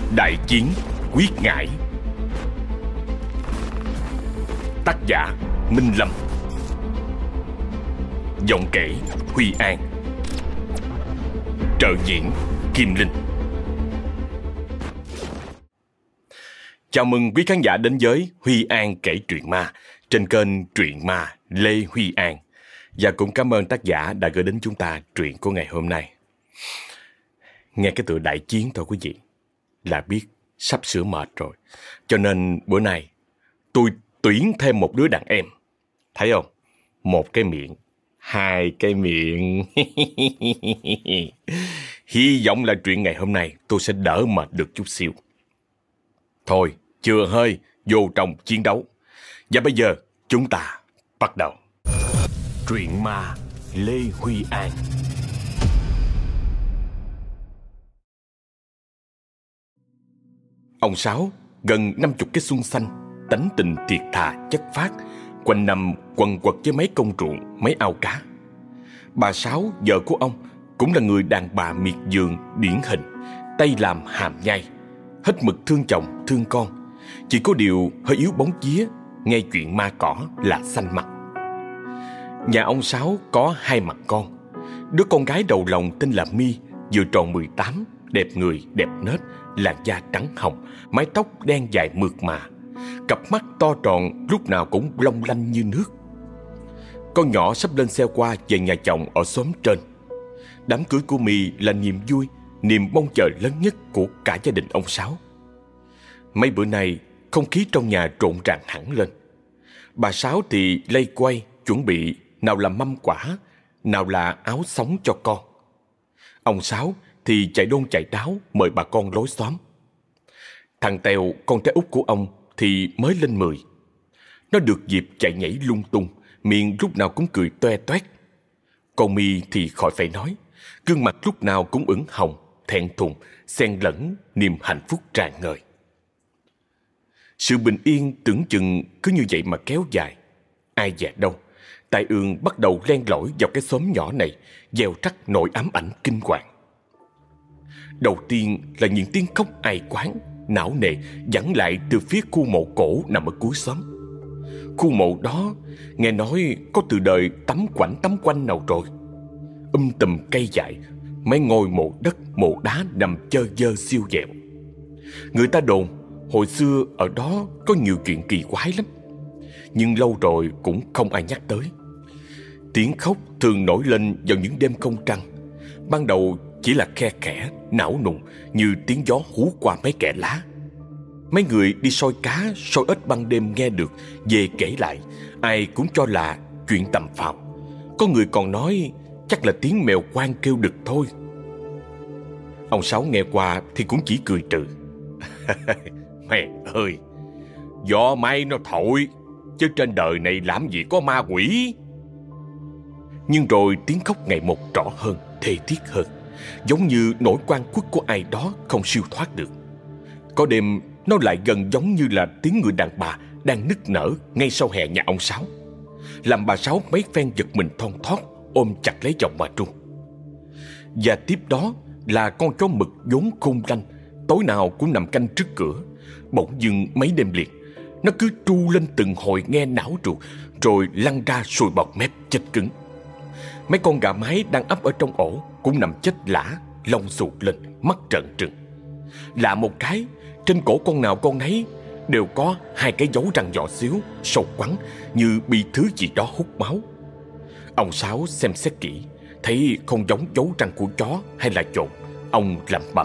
Đại chiến quyết ngải. Tác giả Minh Lâm. Giọng kể Huy An. Trợ diễn Kim Linh. Chào mừng quý khán giả đến với Huy An kể truyện ma trên kênh Truyện Ma Lê Huy An. Và cũng cảm ơn tác giả đã gửi đến chúng ta truyện của ngày hôm nay. Nghe cái tựa đại chiến thôi quý vị là biết sắp sửa mệt rồi. Cho nên bữa nay tôi tuyển thêm một đứa đàn em. Thấy không? Một cái miệng, hai cái miệng. Hy vọng là chuyện ngày hôm nay tôi sẽ đỡ mệt được chút xíu. Thôi, chừa hơi, vô trong chiến đấu. Và bây giờ chúng ta bắt đầu. Truyện ma Lê Huy An. Ông Sáu gần 50 cái xuân xanh, tánh tình thiệt thà chất phác, quanh năm quần quật với mấy công ruộng, mấy ao cá. Bà Sáu, vợ của ông, cũng là người đàn bà miệt vườn điển hình, tay làm hàm nhai, hết mực thương chồng thương con. Chỉ có điều hơi yếu bóng vía, nghe chuyện ma cỏ là xanh mặt. Nhà ông Sáu có hai mặt con. Đứa con gái đầu lòng tên là My, vừa tròn 18, đẹp người đẹp nết, làn da trắng hồng, mái tóc đen dài mượt mà, cặp mắt to tròn lúc nào cũng long lanh như nước. Con nhỏ sắp lên xe qua về nhà chồng ở xóm trên. Đám cưới của My là niềm vui, niềm mong chờ lớn nhất của cả gia đình ông Sáu. Mấy bữa nay không khí trong nhà rộn ràng hẳn lên. Bà Sáu thì lây quay chuẩn bị nào là mâm quả, nào là áo sống cho con. Ông Sáu thì chạy đôn chạy đáo mời bà con lối xóm. Thằng Tèo, con trai út của ông, thì mới lên 10. Nó được dịp chạy nhảy lung tung, miệng lúc nào cũng cười toe toét. Con My thì khỏi phải nói, gương mặt lúc nào cũng ửng hồng, thẹn thùng, xen lẫn niềm hạnh phúc tràn ngời. Sự bình yên tưởng chừng cứ như vậy mà kéo dài. Ai dè đâu, tai ương bắt đầu len lỏi vào cái xóm nhỏ này, gieo rắc nỗi ám ảnh kinh hoàng. Đầu tiên là những tiếng khóc ai quán, não nề vẳng lại từ phía khu mộ cổ nằm ở cuối xóm. Khu mộ đó nghe nói có từ đời tắm quanh nào rồi. Tùm cây dại, mấy ngôi mộ đất mộ đá nằm chơ vơ siêu vẹo. Người ta đồn hồi xưa ở đó có nhiều chuyện kỳ quái lắm, nhưng lâu rồi cũng không ai nhắc tới. Tiếng khóc thường nổi lên vào những đêm không trăng. Ban đầu chỉ là khe khẽ, não nùng như tiếng gió hú qua mấy kẽ lá. Mấy người đi soi cá, soi ếch ban đêm nghe được, về kể lại, ai cũng cho là chuyện tầm phào. Có người còn nói chắc là tiếng mèo quan kêu đực thôi. Ông Sáu nghe qua thì cũng chỉ cười trừ. Mẹ ơi, gió may nó thổi, chứ trên đời này làm gì có ma quỷ. Nhưng rồi tiếng khóc ngày một rõ hơn, thê thiết hơn, giống như nỗi oan khuất của ai đó không siêu thoát được. Có đêm nó lại gần giống như là tiếng người đàn bà đang nức nở ngay sau hè nhà ông Sáu, làm bà Sáu mấy phen giật mình thon thót, ôm chặt lấy chồng mà trung. Và tiếp đó là con chó mực vốn khôn lanh, tối nào cũng nằm canh trước cửa. Bỗng dưng mấy đêm liền, nó cứ tru lên từng hồi nghe não ruột, rồi lăn ra sùi bọt mép chết cứng. Mấy con gà mái đang ấp ở trong ổ cũng nằm chết lả, lông xụt lên, mắt trợn trừng. Lạ một cái, trên cổ con nào con nấy đều có hai cái dấu răng nhỏ xíu, sâu quắn, như bị thứ gì đó hút máu. Ông Sáu xem xét kỹ, thấy không giống dấu răng của chó hay là trộn. Ông lẩm bẩm: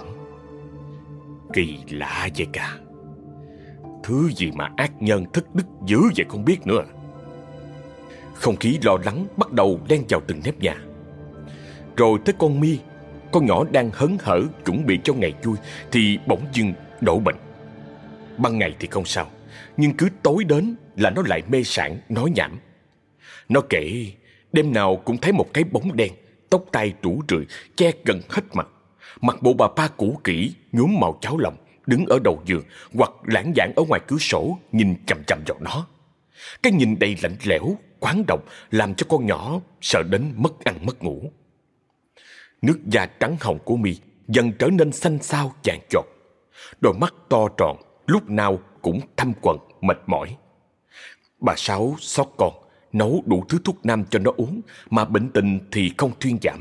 kỳ lạ vậy cả. Thứ gì mà ác nhân thất đức dữ vậy không biết nữa. Không khí lo lắng bắt đầu len vào từng nếp nhà. Rồi tới con My, con nhỏ đang hớn hở chuẩn bị cho ngày vui, thì bỗng dưng đổ bệnh. Ban ngày thì không sao, nhưng cứ tối đến là nó lại mê sảng nói nhảm. Nó kể đêm nào cũng thấy một cái bóng đen, tóc tai rủ rượi, che gần hết mặt. Mặc bộ bà pa cũ kỹ, nhuốm màu cháo lòng, đứng ở đầu giường hoặc lãng vảng ở ngoài cửa sổ nhìn chằm chằm vào nó. Cái nhìn đầy lạnh lẽo, quán độc làm cho con nhỏ sợ đến mất ăn mất ngủ. Nước da trắng hồng của My dần trở nên xanh xao vàng chọt. Đôi mắt to tròn, lúc nào cũng thâm quầng, mệt mỏi. Bà Sáu xót con, nấu đủ thứ thuốc nam cho nó uống, mà bệnh tình thì không thuyên giảm.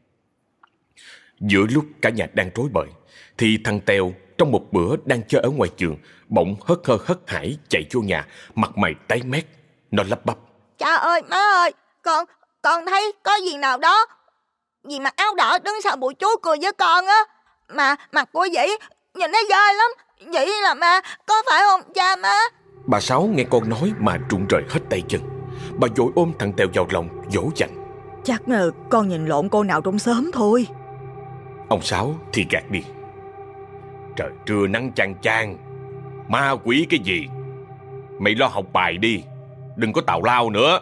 Giữa lúc cả nhà đang rối bời, thì thằng Tèo trong một bữa đang chơi ở ngoài giường, bỗng hớt hơ hớt hải chạy vô nhà, mặt mày tái mét. Nó lắp bắp: Cha ơi, má ơi, con thấy có gì nào đó. Dì mặc áo đỏ đứng sau bụi chú cười với con á. Mà mặt của dì nhìn nó ghê lắm. Dì là ma, có phải không cha má? Bà Sáu nghe con nói mà run rời hết tay chân. Bà vội ôm thằng Tèo vào lòng dỗ dành: Chắc con nhìn lộn cô nào trong xóm thôi. Ông Sáu thì gạt đi: Trời trưa nắng chang chang, ma quỷ cái gì? Mày lo học bài đi, đừng có tào lao nữa.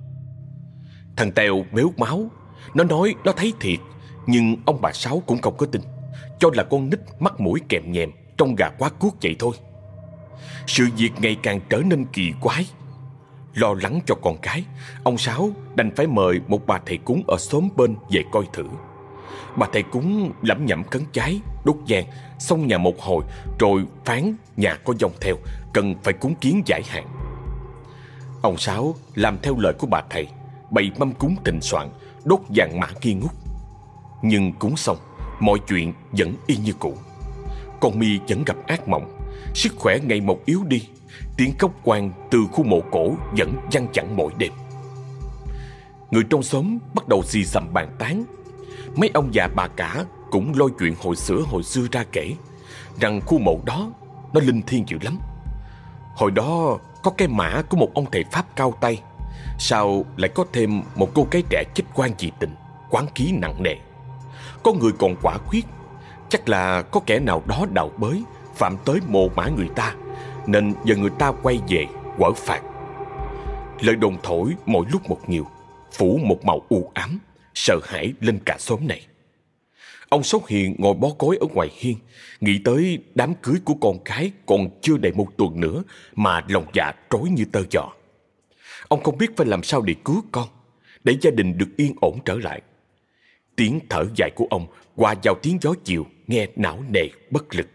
Thằng Tèo mếu máu, nó nói nó thấy thiệt, nhưng ông bà Sáu cũng không có tin, cho là con nít mắt mũi kèm nhèm, trông gà quá cuốc vậy thôi. Sự việc ngày càng trở nên kỳ quái. Lo lắng cho con cái, ông Sáu đành phải mời một bà thầy cúng ở xóm bên về coi thử. Bà thầy cúng lẩm nhẩm khấn trái, đốt nhang, xong nhà một hồi, rồi phán nhà có dòng theo, cần phải cúng kiến giải hạn. Ông Sáu làm theo lời của bà thầy, bày mâm cúng thịnh soạn, đốt vàng mã nghi ngút. Nhưng cúng xong, mọi chuyện vẫn y như cũ. Con My vẫn gặp ác mộng, sức khỏe ngày một yếu đi, tiếng khóc quan từ khu mộ cổ vẫn văng vẳng mỗi đêm. Người trong xóm bắt đầu xì xầm bàn tán. Mấy ông già bà cả cũng lôi chuyện hồi xưa ra kể, rằng khu mộ đó nó linh thiêng dữ lắm. Hồi đó có cái mả của một ông thầy Pháp cao tay, sao lại có thêm một cô gái trẻ chết oan vì tình, quán khí nặng nề. Có người còn quả quyết, chắc là có kẻ nào đó đào bới, phạm tới mồ mả người ta, nên giờ người ta quay về quở phạt. Lời đồn thổi mỗi lúc một nhiều, phủ một màu u ám, sợ hãi lên cả xóm này. Ông Sáu Hiền ngồi bó gối ở ngoài hiên, nghĩ tới đám cưới của con cái còn chưa đầy một tuần nữa mà lòng dạ rối như tơ giò. Ông không biết phải làm sao để cứu con, để gia đình được yên ổn trở lại. Tiếng thở dài của ông hòa vào tiếng gió chiều nghe não nề bất lực.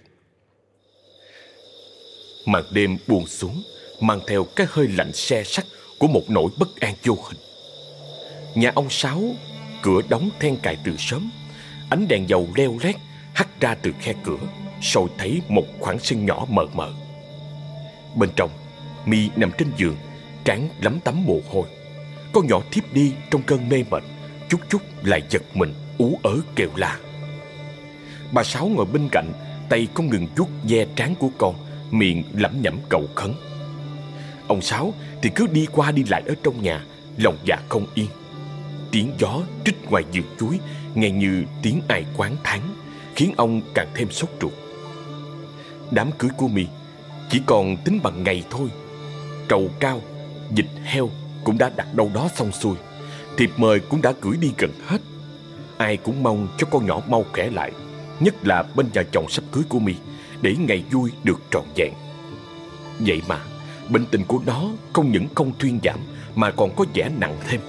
Màn đêm buông xuống, mang theo cái hơi lạnh se sắt của một nỗi bất an vô hình. Nhà ông Sáu cửa đóng then cài từ sớm, ánh đèn dầu leo lét hắt ra từ khe cửa, soi thấy một khoảng sân nhỏ mờ mờ. Bên trong, My nằm trên giường, trán lấm tấm mồ hôi. Con nhỏ thiếp đi trong cơn mê mệt, chút chút lại giật mình ú ớ kêu la. Bà Sáu ngồi bên cạnh, tay không ngừng vuốt ve trán của con, miệng lẩm nhẩm cầu khấn. Ông Sáu thì cứ đi qua đi lại ở trong nhà, lòng dạ không yên. Tiếng gió trích ngoài vườn chuối nghe như tiếng ai oán thán, khiến ông càng thêm sốt ruột. Đám cưới của My chỉ còn tính bằng ngày thôi. Trầu cao, vịt heo cũng đã đặt đâu đó xong xuôi, thiệp mời cũng đã gửi đi gần hết. Ai cũng mong cho con nhỏ mau khỏe lại, nhất là bên nhà chồng sắp cưới của My, để ngày vui được trọn vẹn. Vậy mà bệnh tình của nó không những không thuyên giảm mà còn có vẻ nặng thêm.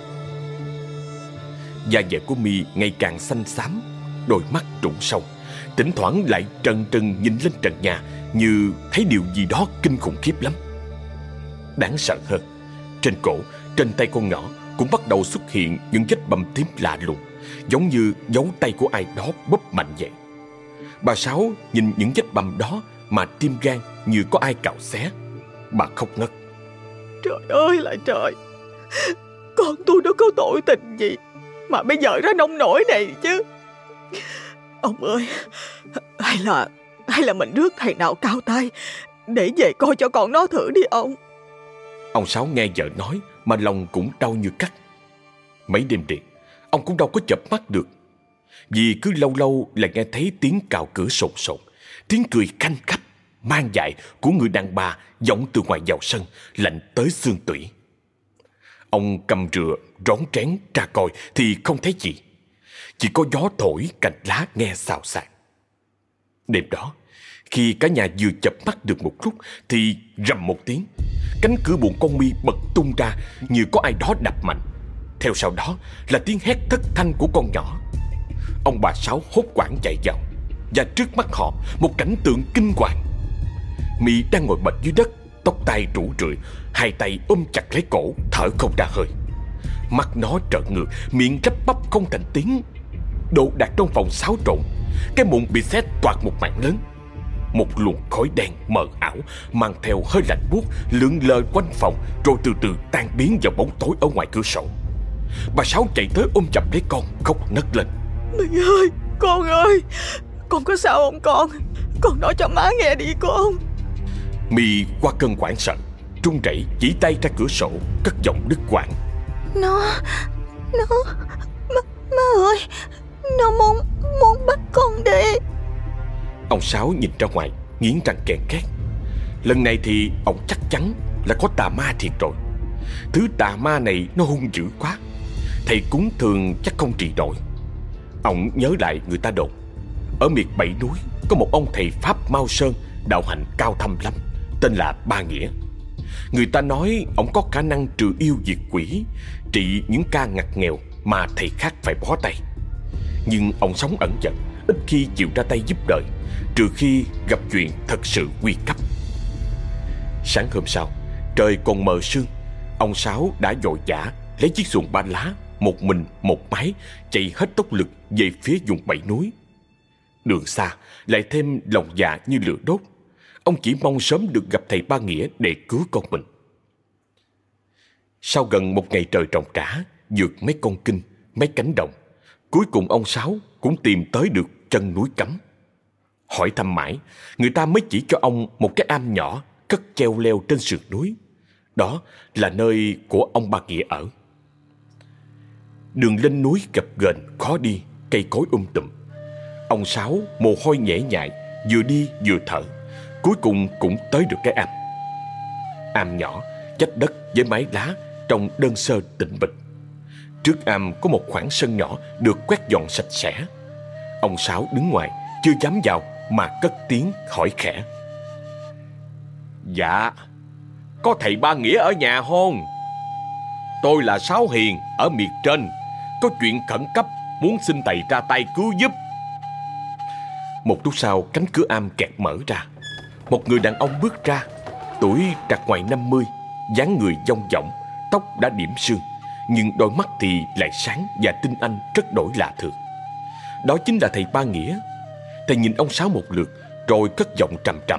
Da dẻ của My ngày càng xanh xám, đôi mắt trũng sâu, thỉnh thoảng lại trần trừng nhìn lên trần nhà như thấy điều gì đó kinh khủng khiếp lắm. Đáng sợ hơn, trên cổ, trên tay con nhỏ cũng bắt đầu xuất hiện những vết bầm tím lạ lùng, giống như dấu tay của ai đó bóp mạnh vậy. Bà Sáu nhìn những vết bầm đó mà tim gan như có ai cào xé. Bà khóc ngất. Trời ơi là trời, con tôi nó có tội tình gì mà bây giờ ra nông nổi này chứ. Ông ơi, hay là mình rước thầy nào cao tay để về coi cho con nó thử đi ông. Ông Sáu nghe vợ nói mà lòng cũng đau như cắt. Mấy đêm điện, ông cũng đâu có chợp mắt được, vì cứ lâu lâu là nghe thấy tiếng cào cửa sồn sồn, tiếng cười khanh khách mang dại của người đàn bà vọng từ ngoài vào sân, lạnh tới xương tủy. Ông cầm rựa rón rén ra coi thì không thấy gì, chỉ có gió thổi cành lá nghe xào xạc. Đêm đó, khi cả nhà vừa chợp mắt được một lúc thì rầm một tiếng, cánh cửa buồng con My bật tung ra như có ai đó đập mạnh. Theo sau đó là tiếng hét thất thanh của con nhỏ. Ông bà Sáu hốt hoảng chạy vào. và trước mắt họ một cảnh tượng kinh hoàng. My đang ngồi bệt dưới đất, tóc tai rủ rượi, hai tay ôm chặt lấy cổ, thở không ra hơi. Mắt nó trợn ngược, miệng lắp bắp không thành tiếng. Đồ đạc trong phòng xáo trộn, cái mụn bị xé toạc một mảng lớn. Một luồng khói đen mờ ảo mang theo hơi lạnh buốt lượn lờ quanh phòng, rồi từ từ tan biến vào bóng tối ở ngoài cửa sổ. Bà Sáu chạy tới ôm chầm lấy con, khóc nấc lên. My ơi, con ơi, con có sao không con? Con nói cho má nghe đi con. My qua cơn hoảng sợ, run rẩy chỉ tay ra cửa sổ, cất giọng đứt quãng. Nó má ơi, nó muốn bắt con đi. Ông Sáu nhìn ra ngoài, nghiến răng ken két. Lần này thì ông chắc chắn là có tà ma thiệt rồi. Thứ tà ma này nó hung dữ quá, thầy cúng thường chắc không trị nổi. Ông nhớ lại người ta đồn ở miệt Bảy Núi có một ông thầy Pháp Mao Sơn, đạo hạnh cao thâm lắm, tên là Ba Nghĩa. Người ta nói ông có khả năng trừ yêu diệt quỷ, trị những ca ngặt nghèo mà thầy khác phải bó tay. Nhưng ông sống ẩn dật, ít khi chịu ra tay giúp đời, trừ khi gặp chuyện thật sự nguy cấp. Sáng hôm sau, trời còn mờ sương, ông Sáu đã vội vã lấy chiếc xuồng ba lá, một mình một mái, chạy hết tốc lực về phía vùng Bảy Núi. Đường xa lại thêm lòng dạ như lửa đốt. Ông chỉ mong sớm được gặp thầy Ba Nghĩa để cứu con mình. Sau gần một ngày trời ròng rã, vượt mấy con kinh, mấy cánh đồng, cuối cùng ông Sáu cũng tìm tới được chân núi Cấm. Hỏi thăm mãi, người ta mới chỉ cho ông một cái am nhỏ cất treo leo trên sườn núi. Đó là nơi của ông Ba Nghĩa ở. Đường lên núi gập ghềnh khó đi, cây cối tùm. Ông Sáu mồ hôi nhễ nhại, vừa đi vừa thở, cuối cùng cũng tới được cái am. Am nhỏ, chách đất với mái lá, trông đơn sơ tĩnh mịch. Trước am có một khoảng sân nhỏ được quét dọn sạch sẽ. Ông Sáu đứng ngoài, chưa dám vào mà cất tiếng hỏi khẽ. Dạ, có thầy Ba Nghĩa ở nhà không? Tôi là Sáu Hiền ở miệt trên, có chuyện khẩn cấp muốn xin thầy ra tay cứu giúp. Một lúc sau, cánh cửa am kẹt mở ra. Một người đàn ông bước ra, tuổi trạc ngoài 50, dáng người dong dỏng, tóc đã điểm sương, nhưng đôi mắt thì lại sáng và tinh anh rất đổi lạ thường. Đó chính là thầy Ba Nghĩa. Thầy nhìn ông Sáu một lượt, rồi cất giọng trầm trầm.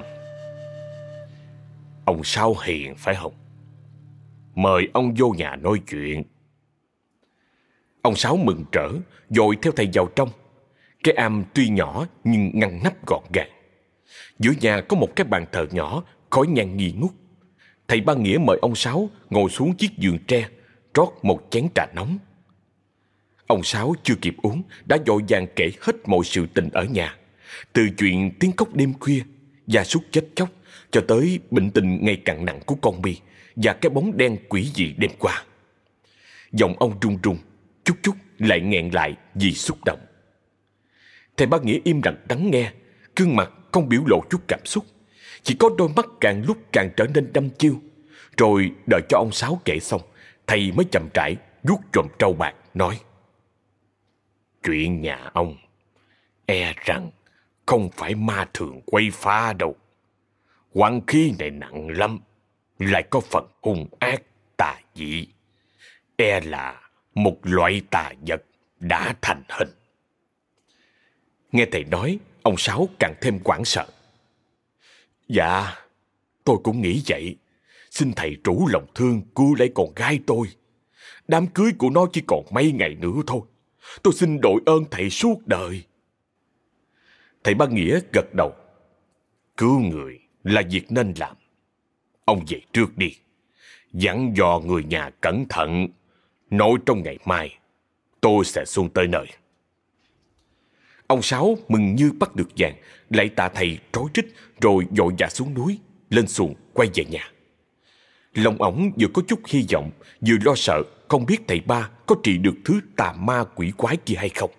Ông Sáu Hiền phải không? Mời ông vô nhà nói chuyện. Ông Sáu mừng rỡ, vội theo thầy vào trong. Cái am tuy nhỏ nhưng ngăn nắp gọn gàng. Giữa nhà có một cái bàn thờ nhỏ, khói nhang nghi ngút. Thầy Ba Nghĩa mời ông Sáu ngồi xuống chiếc giường tre, rót một chén trà nóng. Ông Sáu chưa kịp uống đã vội vàng kể hết mọi sự tình ở nhà, từ chuyện tiếng khóc đêm khuya, gia súc chết chóc, cho tới bệnh tình ngày càng nặng của con My và cái bóng đen quỷ dị đêm qua. Giọng ông run run, chút chút lại nghẹn lại vì xúc động. Thầy Ba Nghĩa im lặng lắng nghe, gương mặt không biểu lộ chút cảm xúc, chỉ có đôi mắt càng lúc càng trở nên đăm chiêu. Rồi đợi cho ông Sáu kể xong, thầy mới chậm rãi vuốt chòm trâu bạc nói: Chuyện nhà ông e rằng không phải ma thường quay phá đâu. Oán khí này nặng lắm, lại có phần hung ác tà dị, e là một loại tà vật đã thành hình. Nghe thầy nói, ông Sáu càng thêm hoảng sợ. Dạ, tôi cũng nghĩ vậy. Xin thầy trũ lòng thương cứu lấy con gái tôi. Đám cưới của nó chỉ còn mấy ngày nữa thôi. Tôi xin đội ơn thầy suốt đời. Thầy Ba Nghĩa gật đầu. Cứu người là việc nên làm. Ông về trước đi, dặn dò người nhà cẩn thận. Nói trong ngày mai tôi sẽ xuống tới nơi. Ông Sáu mừng như bắt được vàng, lại tạ thầy trối trích, rồi vội vã xuống núi, lên xuồng quay về nhà. Lòng ổng vừa có chút hy vọng, vừa lo sợ không biết thầy Ba có trị được thứ tà ma quỷ quái kia hay không.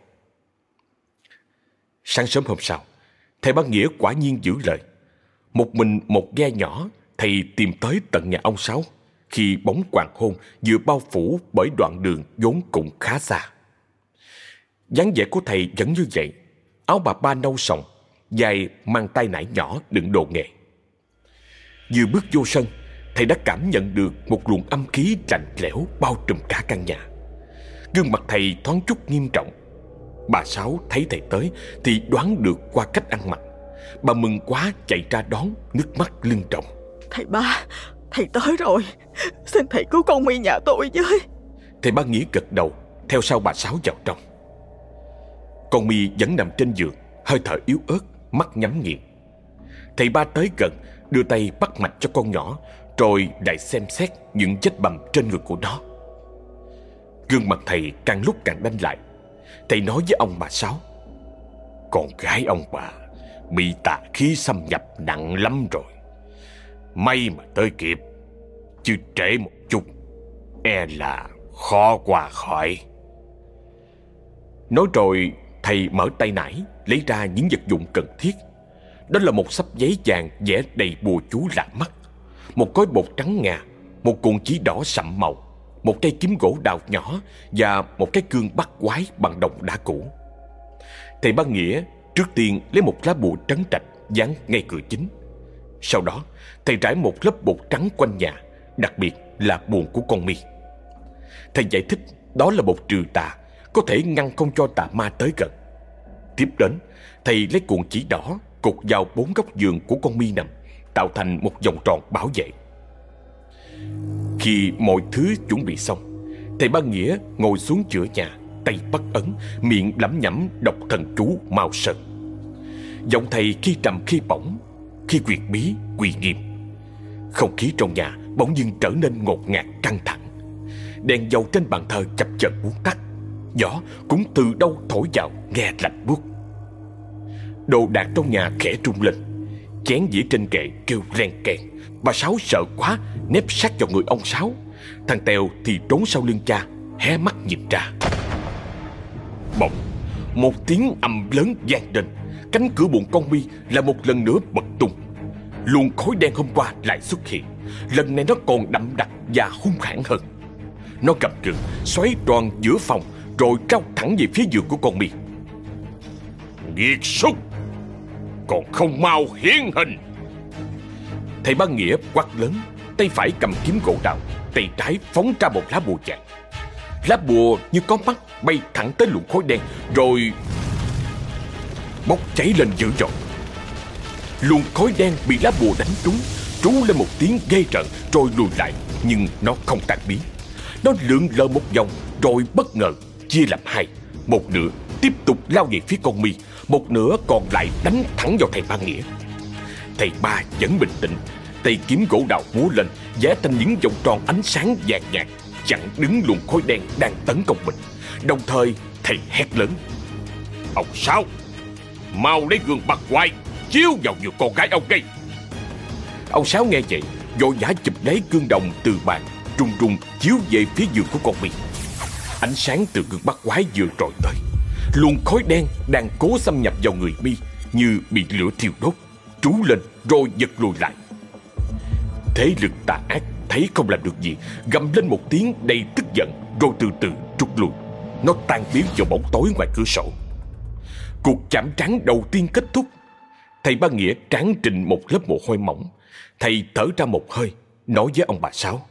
Sáng sớm hôm sau, thầy Ba Nghĩa quả nhiên giữ lời. Một mình một ghe nhỏ, thầy tìm tới tận nhà ông Sáu, khi bóng hoàng hôn vừa bao phủ bởi đoạn đường vốn cũng khá xa. Dáng vẻ của thầy vẫn như vậy, áo bà ba nâu sòng, vai mang tay nải nhỏ đựng đồ nghề. Vừa bước vô sân, thầy đã cảm nhận được một luồng âm khí lạnh lẽo bao trùm cả căn nhà. Gương mặt thầy thoáng chút nghiêm trọng. Bà Sáu thấy thầy tới thì đoán được qua cách ăn mặc. Bà mừng quá chạy ra đón, nước mắt lưng tròng. Thầy Ba, thầy tới rồi. Xin thầy cứu con My nhà tôi với. Thầy Ba Nghĩa gật đầu, theo sau bà Sáu vào trong. Con My vẫn nằm trên giường, hơi thở yếu ớt, mắt nhắm nghiền. Thầy Ba tới gần, đưa tay bắt mạch cho con nhỏ, rồi lại xem xét những vết bầm trên người của nó. Gương mặt thầy càng lúc càng đanh lại. Thầy nói với ông bà Sáu: con gái ông bà bị tà khí xâm nhập nặng lắm rồi. May mà tới kịp, chứ trễ một chút e là khó qua khỏi. Nói rồi thầy mở tay nải, lấy ra những vật dụng cần thiết. Đó là một xấp giấy vàng vẽ đầy bùa chú lạ mắt, một gói bột trắng ngà, một cuộn chỉ đỏ sậm màu, một cây kiếm gỗ đào nhỏ và một cái gương bắt quái bằng đồng đá cũ. Thầy Ba Nghĩa trước tiên lấy một lá bùa trấn trạch dán ngay cửa chính. Sau đó thầy rải một lớp bột trắng quanh nhà, đặc biệt là buồng của con My. Thầy giải thích đó là bột trừ tà, có thể ngăn không cho tà ma tới gần. Tiếp đến, thầy lấy cuộn chỉ đỏ cột vào 4 góc giường của con My nằm, tạo thành một vòng tròn bảo vệ. Khi mọi thứ chuẩn bị xong, thầy Ba Nghĩa ngồi xuống giữa nhà, tay bắt ấn, miệng lẩm nhẩm đọc thần chú Mao Sơn. Giọng thầy khi trầm khi bổng, khi quyệt bí quỳ nghiêm. Không khí trong nhà bỗng dưng trở nên ngột ngạt căng thẳng. Đèn dầu trên bàn thờ chập chờn muốn tắt, gió cũng từ đâu thổi vào nghe lạnh buốt. Đồ đạc trong nhà khẽ rung lên, chén dĩa trên kệ kêu len keng. Bà Sáu sợ quá nép sát vào người ông Sáu. Thằng Tèo thì trốn sau lưng cha, hé mắt nhìn ra. Bỗng một tiếng ầm lớn vang lên, cánh cửa buồng con My lại một lần nữa bật tung. Luồng khói đen hôm qua lại xuất hiện, lần này nó còn đậm đặc và hung hãn hơn. Nó gầm gừ xoáy tròn giữa phòng, rồi trao thẳng về phía giường của con My. Nghiệt xúc, còn không mau hiển hình! Thầy Ba Nghĩa quát lớn, tay phải cầm kiếm gỗ đào, tay trái phóng ra một lá bùa vàng. Lá bùa như có mắt bay thẳng tới luồng khói đen, rồi bốc cháy lên dữ dội. Luồng khói đen bị lá bùa đánh trúng, trú lên một tiếng ghê rợn rồi lùi lại, nhưng nó không tan biến. Nó lượn lờ một vòng rồi bất ngờ chia làm hai, một nửa tiếp tục lao về phía con My, một nửa còn lại đánh thẳng vào thầy Ba Nghĩa. Thầy Ba vẫn bình tĩnh, tay kiếm gỗ đào múa lên, vẽ thành những vòng tròn ánh sáng vàng nhạt chặn đứng luồng khói đen đang tấn công mình. Đồng thời thầy hét lớn: ông Sáu, mau lấy gương bắt quái chiếu vào giường con gái ông đây. Ông Sáu nghe vậy vội vã chụp lấy gương đồng từ bàn, run run chiếu về phía giường của con My. Ánh sáng từ gương bắt quái vừa trồi tới, luồng khói đen đang cố xâm nhập vào người My như bị lửa thiêu đốt, trú lên rồi giật lùi lại. Thế lực tà ác thấy không làm được gì, gầm lên một tiếng đầy tức giận rồi từ từ rút lui. Nó tan biến vào bóng tối ngoài cửa sổ. Cuộc chạm trán đầu tiên kết thúc. Thầy Ba Nghĩa trán trịnh một lớp mồ hôi mỏng. Thầy thở ra một hơi, nói với ông bà Sáu: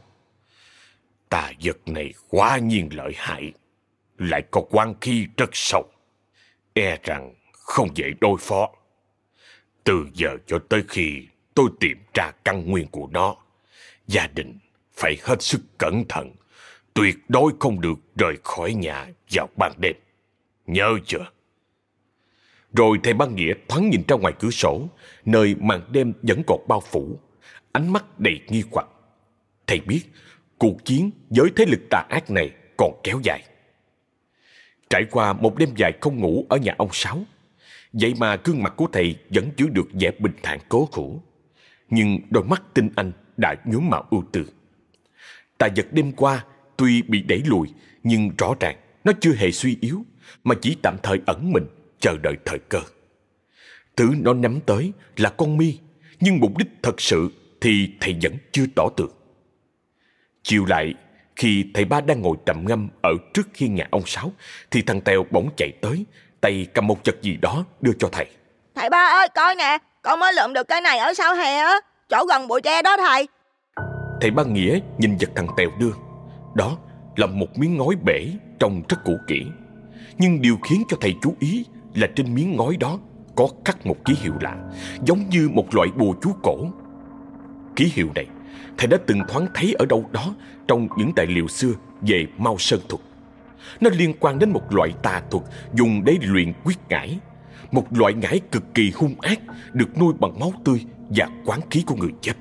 tà vật này quá nhiên lợi hại, lại có oán khí rất sâu, e rằng không dễ đối phó. Từ giờ cho tới khi tôi tìm ra căn nguyên của nó, gia đình phải hết sức cẩn thận, tuyệt đối không được rời khỏi nhà vào ban đêm. Nhớ chưa? Rồi thầy Ba Nghĩa thoáng nhìn ra ngoài cửa sổ, nơi màn đêm vẫn còn bao phủ, ánh mắt đầy nghi hoặc. Thầy biết cuộc chiến với thế lực tà ác này còn kéo dài. Trải qua một đêm dài không ngủ ở nhà ông Sáu, vậy mà gương mặt của thầy vẫn giữ được vẻ bình thản cố hữu, nhưng đôi mắt tinh anh đã nhuốm màu ưu tư. Tà vật đêm qua tuy bị đẩy lùi, nhưng rõ ràng nó chưa hề suy yếu, mà chỉ tạm thời ẩn mình chờ đợi thời cơ. Thứ nó nhắm tới là con My, nhưng mục đích thật sự thì thầy vẫn chưa tỏ tường. Chiều lại, khi thầy Ba đang ngồi trầm ngâm ở trước hiên nhà ông Sáu, thì thằng Tèo bỗng chạy tới, tay cầm một vật gì đó đưa cho thầy. Thầy ba ơi, coi nè, con mới lượm được cái này ở sau hè á, chỗ gần bụi tre đó thầy. Thầy ba Nghĩa nhìn vật thằng Tèo đưa. Đó là một miếng ngói bể trông rất cũ kỹ. Nhưng điều khiến cho thầy chú ý là trên miếng ngói đó có khắc một ký hiệu lạ, giống như một loại bùa chú cổ. Ký hiệu này thầy đã từng thoáng thấy ở đâu đó trong những tài liệu xưa về Mao Sơn thuật. Nó liên quan đến một loại tà thuật dùng để luyện quyết ngải, một loại ngải cực kỳ hung ác, được nuôi bằng máu tươi và quán khí của người chết.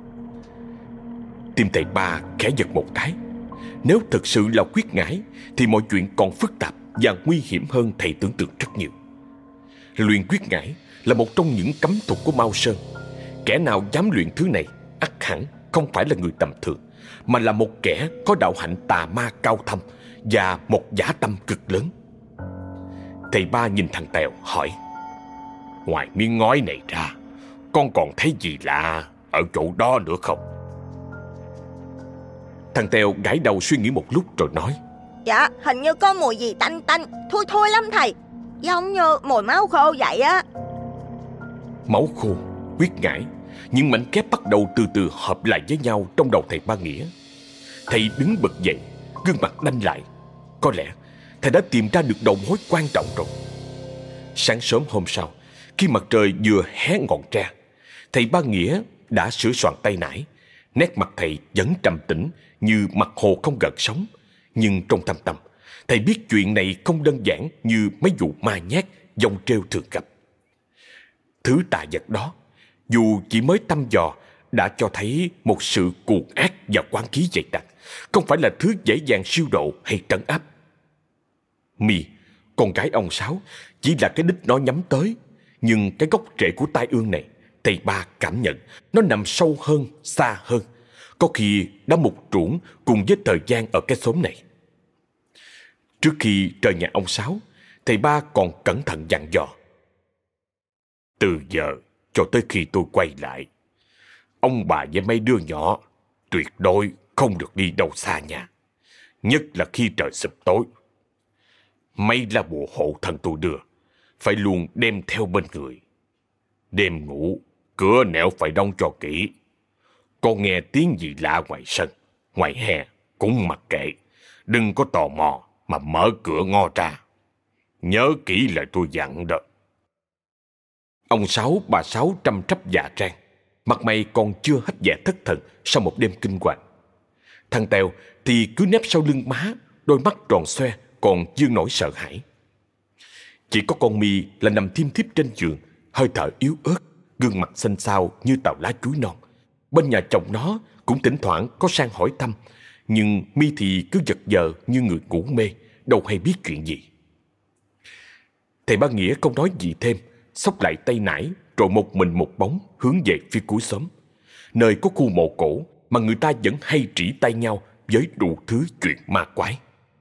Tim thầy ba khẽ giật một cái. Nếu thực sự là quyết ngải thì mọi chuyện còn phức tạp và nguy hiểm hơn thầy tưởng tượng rất nhiều. Luyện quyết ngải là một trong những cấm thuật của Mao Sơn. Kẻ nào dám luyện thứ này ắt hẳn không phải là người tầm thường, mà là một kẻ có đạo hạnh tà ma cao thâm và một dã tâm cực lớn. Thầy ba nhìn thằng Tèo hỏi: ngoài miếng ngói này ra, con còn thấy gì lạ ở chỗ đó nữa không? Thằng Tèo gãi đầu suy nghĩ một lúc rồi nói: Dạ, hình như có mùi gì tanh tanh, thui thui lắm thầy, giống như mùi máu khô vậy á. Máu khô, quyết ngải, những mảnh ghép bắt đầu từ từ hợp lại với nhau trong đầu thầy ba Nghĩa. Thầy đứng bật dậy, gương mặt đanh lại. Có lẽ thầy đã tìm ra được đầu mối quan trọng rồi. Sáng sớm hôm sau, khi mặt trời vừa hé ngọn tre, thầy ba Nghĩa đã sửa soạn tay nải. Nét mặt thầy vẫn trầm tĩnh như mặt hồ không gợn sóng. Nhưng trong thâm tâm, thầy biết chuyện này không đơn giản như mấy vụ ma nhát, dông trêu thường gặp. Thứ tà vật đó, dù chỉ mới thăm dò, đã cho thấy một sự cuồng ác và quán khí dày đặc, không phải là thứ dễ dàng siêu độ hay trấn áp. My, con gái ông Sáu, chỉ là cái đích nó nhắm tới, nhưng cái gốc rễ của tai ương này, thầy ba cảm nhận nó nằm sâu hơn, xa hơn, có khi đã mục ruỗng cùng với thời gian ở cái xóm này. Trước khi rời nhà ông Sáu, thầy ba còn cẩn thận dặn dò: từ giờ cho tới khi tôi quay lại, ông bà với mấy đứa nhỏ tuyệt đối không được đi đâu xa nhà, nhất là khi trời sụp tối. Mấy lá bùa hộ thân tôi đưa phải luôn đem theo bên người. Đêm ngủ, cửa nẻo phải đóng cho kỹ. Có nghe tiếng gì lạ ngoài sân, ngoài hè cũng mặc kệ, đừng có tò mò mà mở cửa ngó ra. Nhớ kỹ lời tôi dặn đó. Ông Sáu, bà Sáu trăm trắp dạ trang, mặt mày còn chưa hết vẻ thất thần sau một đêm kinh hoàng. Thằng Tèo thì cứ nép sau lưng má, đôi mắt tròn xoe còn dương nỗi sợ hãi. Chỉ có con My là nằm thiêm thiếp trên giường, hơi thở yếu ớt, gương mặt xanh xao như tàu lá chuối non. Bên nhà chồng nó cũng thỉnh thoảng có sang hỏi thăm, nhưng My thì cứ giật giờ như người ngủ mê, đâu hay biết chuyện gì. Thầy ba Nghĩa không nói gì thêm, xốc lại tay nải rồi một mình một bóng hướng về phía cuối xóm, nơi có khu mộ cổ mà người ta vẫn hay trĩ tay nhau với đủ thứ chuyện ma quái.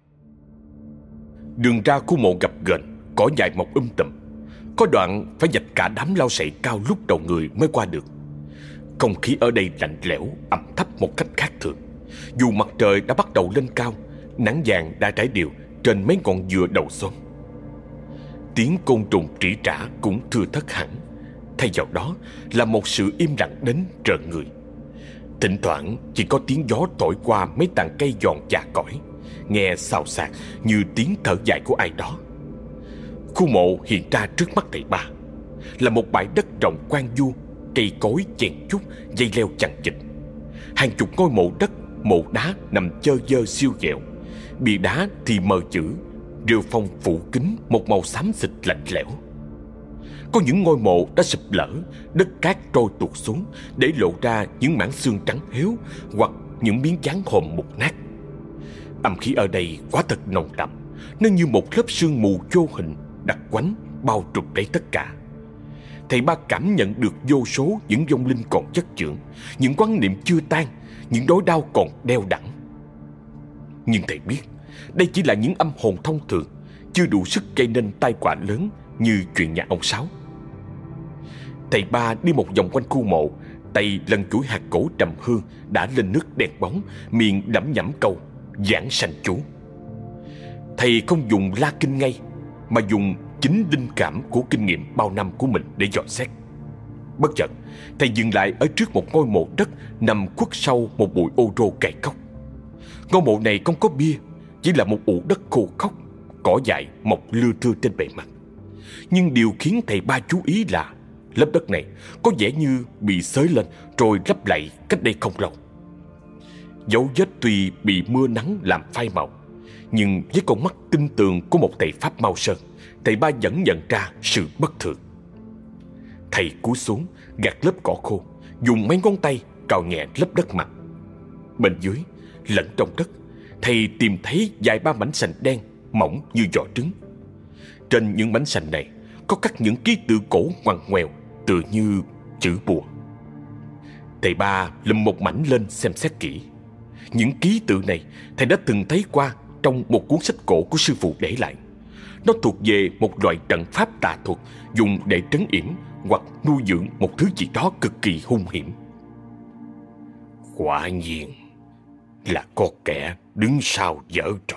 Đường ra khu mộ gập ghềnh, cỏ dại mọc tùm, có đoạn phải vạch cả đám lau sậy cao lúc đầu người mới qua được. Không khí ở đây lạnh lẽo, ẩm thấp một cách khác thường. Dù mặt trời đã bắt đầu lên cao, nắng vàng đã trải đều trên mấy ngọn dừa đầu xóm. Tiếng côn trùng trĩ trả cũng thưa thớt hẳn, thay vào đó là một sự im lặng đến rợn người. Thỉnh thoảng chỉ có tiếng gió thổi qua mấy tàn cây giòn chà cõi, nghe xào xạc như tiếng thở dài của ai đó. Khu mộ hiện ra trước mắt thầy ba là một bãi đất rộng quang vu, cây cối chèn chúc, dây leo chằng chịt. Hàng chục ngôi mộ đất, mộ đá nằm chơ vơ siêu vẹo, bìa đá thì mờ chữ, rêu phong phủ kín một màu xám xịt lạnh lẽo. Có những ngôi mộ đã sụp lở, đất cát trôi tuột xuống để lộ ra những mảng xương trắng héo hoặc những miếng dán hòm mục nát. Âm khí ở đây quá thật nồng đậm, nó như một lớp sương mù vô hình đặc quánh bao trùm lấy tất cả. Thầy ba cảm nhận được vô số những vong linh còn chất chưởng, những quan niệm chưa tan, những nỗi đau còn đeo đẳng. Nhưng thầy biết đây chỉ là những âm hồn thông thường, chưa đủ sức gây nên tai họa lớn như chuyện nhà ông Sáu. Thầy ba đi một vòng quanh khu mộ, tay lần chuỗi hạt cổ trầm hương đã lên nước đen bóng, miệng đẫm nhẩm câu giảng sanh chú. Thầy không dùng la kinh ngay, mà dùng chính linh cảm của kinh nghiệm bao năm của mình để dò xét. Bất chợt, thầy dừng lại ở trước một ngôi mộ đất nằm khuất sau một bụi ô rô cày cóc. Ngôi mộ này không có bia, chỉ là một ụ đất khô khốc, cỏ dại mọc lưa thưa trên bề mặt. Nhưng điều khiến thầy Ba chú ý là lớp đất này có vẻ như bị xới lên rồi lấp lại cách đây không lâu. Dấu vết tuy bị mưa nắng làm phai màu, nhưng với con mắt tinh tường của một thầy Pháp Mao Sơn, thầy Ba vẫn nhận ra sự bất thường. Thầy cúi xuống gạt lớp cỏ khô, dùng mấy ngón tay cào nhẹ lớp đất mặt. Bên dưới lẫn trong đất, thầy tìm thấy vài ba mảnh sành đen mỏng như vỏ trứng. Trên những mảnh sành này có khắc những ký tự cổ ngoằn ngoèo, tựa như chữ bùa. Thầy Ba lùm một mảnh lên xem xét kỹ. Những ký tự này thầy đã từng thấy qua trong một cuốn sách cổ của sư phụ để lại. Nó thuộc về một loại trận pháp tà thuật dùng để trấn yểm hoặc nuôi dưỡng một thứ gì đó cực kỳ hung hiểm. Quả nhiên là có kẻ đứng sau giở trò.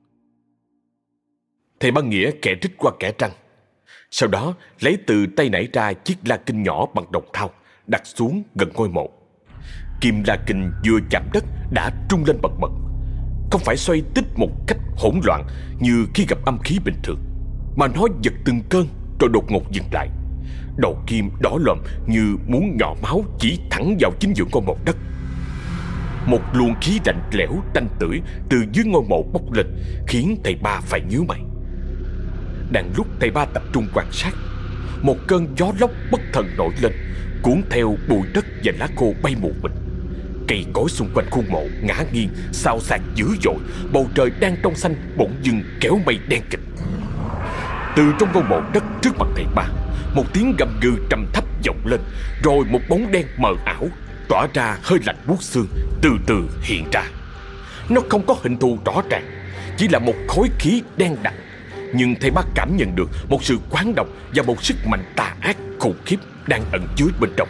Thầy Ba Nghĩa kẻ trích qua kẻ trăng. Sau đó lấy từ tay nảy ra chiếc la kinh nhỏ bằng đồng thau, đặt xuống gần ngôi mộ. Kim la kinh vừa chạm đất đã trung lên bật bật, không phải xoay tít một cách hỗn loạn như khi gặp âm khí bình thường, mà nó giật từng cơn rồi đột ngột dừng lại. Đầu kim đỏ lòm như muốn nhỏ máu chỉ thẳng vào chính giữa ngôi mộ đất. Một luồng khí lạnh lẽo tanh tưởi từ dưới ngôi mộ bốc lên, khiến thầy Ba phải nhíu mày. Đang lúc thầy Ba tập trung quan sát, một cơn gió lốc bất thần nổi lên, cuốn theo bụi đất và lá khô bay mù mịt. Cây cối xung quanh khuôn mộ ngã nghiêng, xao xạc dữ dội. Bầu trời đang trong xanh bỗng dưng kéo mây đen kịt. Từ trong ngôi mộ đất trước mặt thầy Ba, một tiếng gầm gừ trầm thấp vọng lên, rồi một bóng đen mờ ảo tỏa ra hơi lạnh buốt xương từ từ hiện ra. Nó không có hình thù rõ ràng, chỉ là một khối khí đen đặc, nhưng thầy Ba cảm nhận được một sự quán độc và một sức mạnh tà ác khủng khiếp đang ẩn chứa bên trong.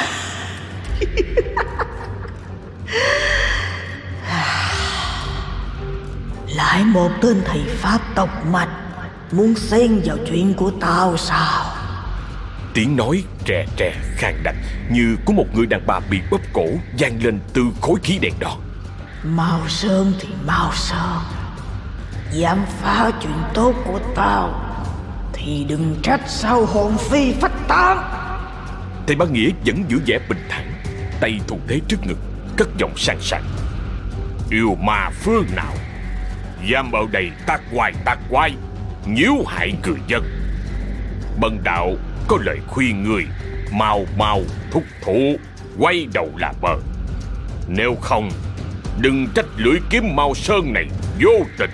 Lại một tên thầy Pháp tộc mạch muốn xen vào chuyện của tao sao? Tiếng nói rè rè khàn đặc như của một người đàn bà bị bóp cổ vang lên từ khối khí đen đó. Mao Sơn thì Mao Sơn, dám phá chuyện tốt của tao thì đừng trách sao hồn phi phách tán. Thầy Ba Nghĩa vẫn giữ vẻ bình thản, tay thủ thế trước ngực, cất giọng sang sảng. Yêu ma phương nào dám ở đây tác quái, nhiễu hại người dân? Bần đạo có lời khuyên người mau thúc thủ, quay đầu là bờ. Nếu không, đừng trách lưỡi kiếm Mao Sơn này vô tình.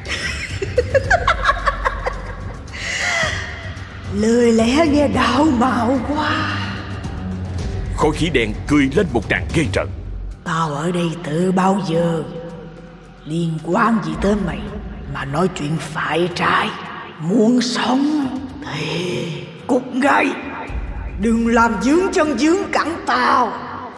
Lời lẽ nghe đạo mạo quá. Khối khí đen cười lên một tràng ghê rợn. Tao ở đây từ bao giờ? Liên quan gì tới mày mà nói chuyện phải trái? Muốn sống thì cút ngay, đừng làm dướng chân dướng cẳng tao.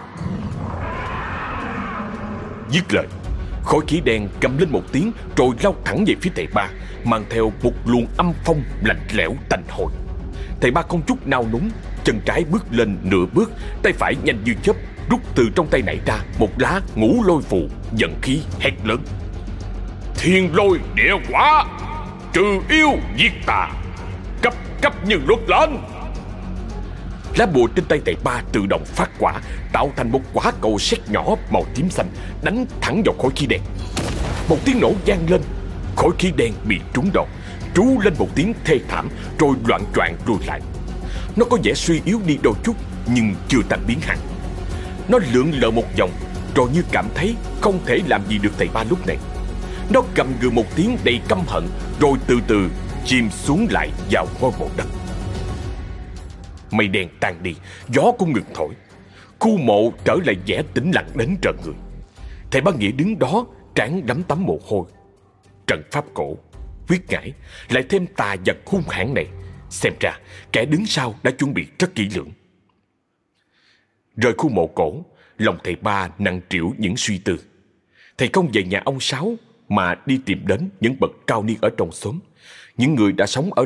Dứt lời, khối khí đen gầm lên một tiếng rồi lao thẳng về phía thầy Ba, mang theo một luồng âm phong lạnh lẽo tanh hôi. Thầy Ba không chút nao núng, chân trái bước lên nửa bước, tay phải nhanh như chớp rút từ trong tay nảy ra một lá ngũ lôi phù, giận khí hét lớn: Thiên lôi địa quả, trừ yêu diệt tà, cấp nhân luật lên. Lá bùa trên tay thầy Ba tự động phát quả, tạo thành một quả cầu sét nhỏ màu tím xanh đánh thẳng vào khối khí đen. Một tiếng nổ vang lên, khối khí đen bị trúng đòn, trú lên một tiếng thê thảm rồi loạng choạng lùi lại. Nó có vẻ suy yếu đi đôi chút nhưng chưa tan biến hẳn. Nó lượn lờ một vòng rồi như cảm thấy không thể làm gì được thầy Ba lúc này. Nó gầm gừ một tiếng đầy căm hận rồi từ từ chìm xuống lại vào ngôi mộ đất. Mây đen tan đi, gió cũng ngừng thổi. Khu mộ trở lại vẻ tĩnh lặng đến rợn người. Thầy Ba Nghĩa đứng đó, trán đấm tấm mồ hôi. Trận pháp cổ, huyết ngải, lại thêm tà vật hung hãn này, xem ra kẻ đứng sau đã chuẩn bị rất kỹ lưỡng. Rời khu mộ cổ, lòng thầy Ba nặng trĩu những suy tư. Thầy không về nhà ông Sáu mà đi tìm đến những bậc cao niên ở trong xóm, những người đã sống ở đây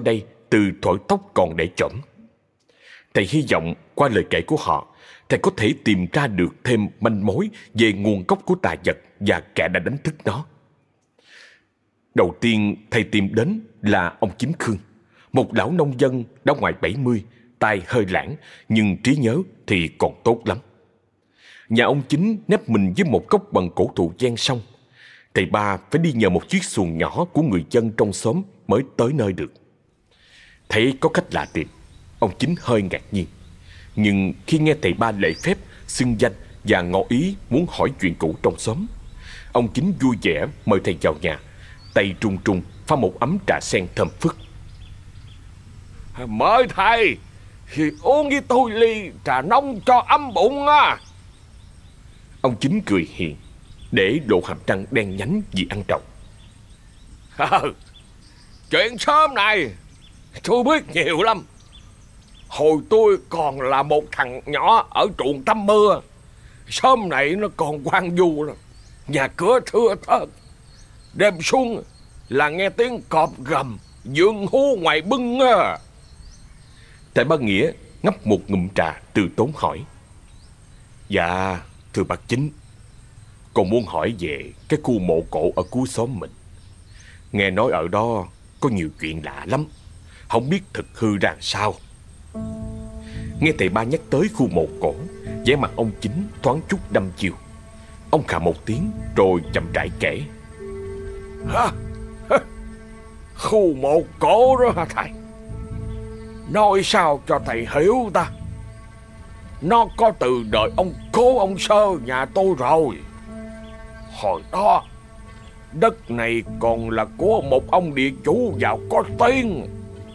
từ thỏi tóc còn để chỏm. Thầy hy vọng qua lời kể của họ, thầy có thể tìm ra được thêm manh mối về nguồn gốc của tà vật và kẻ đã đánh thức nó. Đầu tiên thầy tìm đến là ông Chính Khương, một lão nông dân đã ngoài 70, tai hơi lãng nhưng trí nhớ thì còn tốt lắm. Nhà ông Chính nép mình với một gốc bằng cổ thụ ven sông. Thầy ba phải đi nhờ một chiếc xuồng nhỏ của người dân trong xóm mới tới nơi được. Thấy có cách lạ tìm, ông Chính hơi ngạc nhiên. Nhưng khi nghe thầy ba lễ phép, xưng danh và ngỏ ý muốn hỏi chuyện cũ trong xóm, ông Chính vui vẻ mời thầy vào nhà, tay trung trung pha một ấm trà sen thơm phức. Mời thầy, thì uống với tôi ly trà nóng cho ấm bụng á. Ông Chính cười hiền, để lộ hàm răng đen nhánh vì ăn trầu. Chuyện sớm này tôi biết nhiều lắm. Hồi tôi còn là một thằng nhỏ ở truồng tắm mưa, sớm này nó còn hoang vu lắm, nhà cửa thưa thớt. Đêm xuống là nghe tiếng cọp gầm, dương hú ngoài bưng á. Thầy ba Nghĩa ngấp một ngụm trà từ tốn hỏi. Dạ, thưa bác Chính, con muốn hỏi về cái khu mộ cổ ở cuối xóm mình. Nghe nói ở đó có nhiều chuyện lạ lắm, không biết thực hư ra sao. Nghe thầy ba nhắc tới khu mộ cổ, vẻ mặt ông Chính thoáng chút đăm chiêu. Ông khà một tiếng rồi chậm rãi kể. Khu mộ cổ đó hả thầy? Nói sao cho thầy hiểu ta? Nó có từ đời ông cố ông Sơ nhà tôi rồi. Hồi đó đất này còn là của một ông địa chủ giàu có tiếng.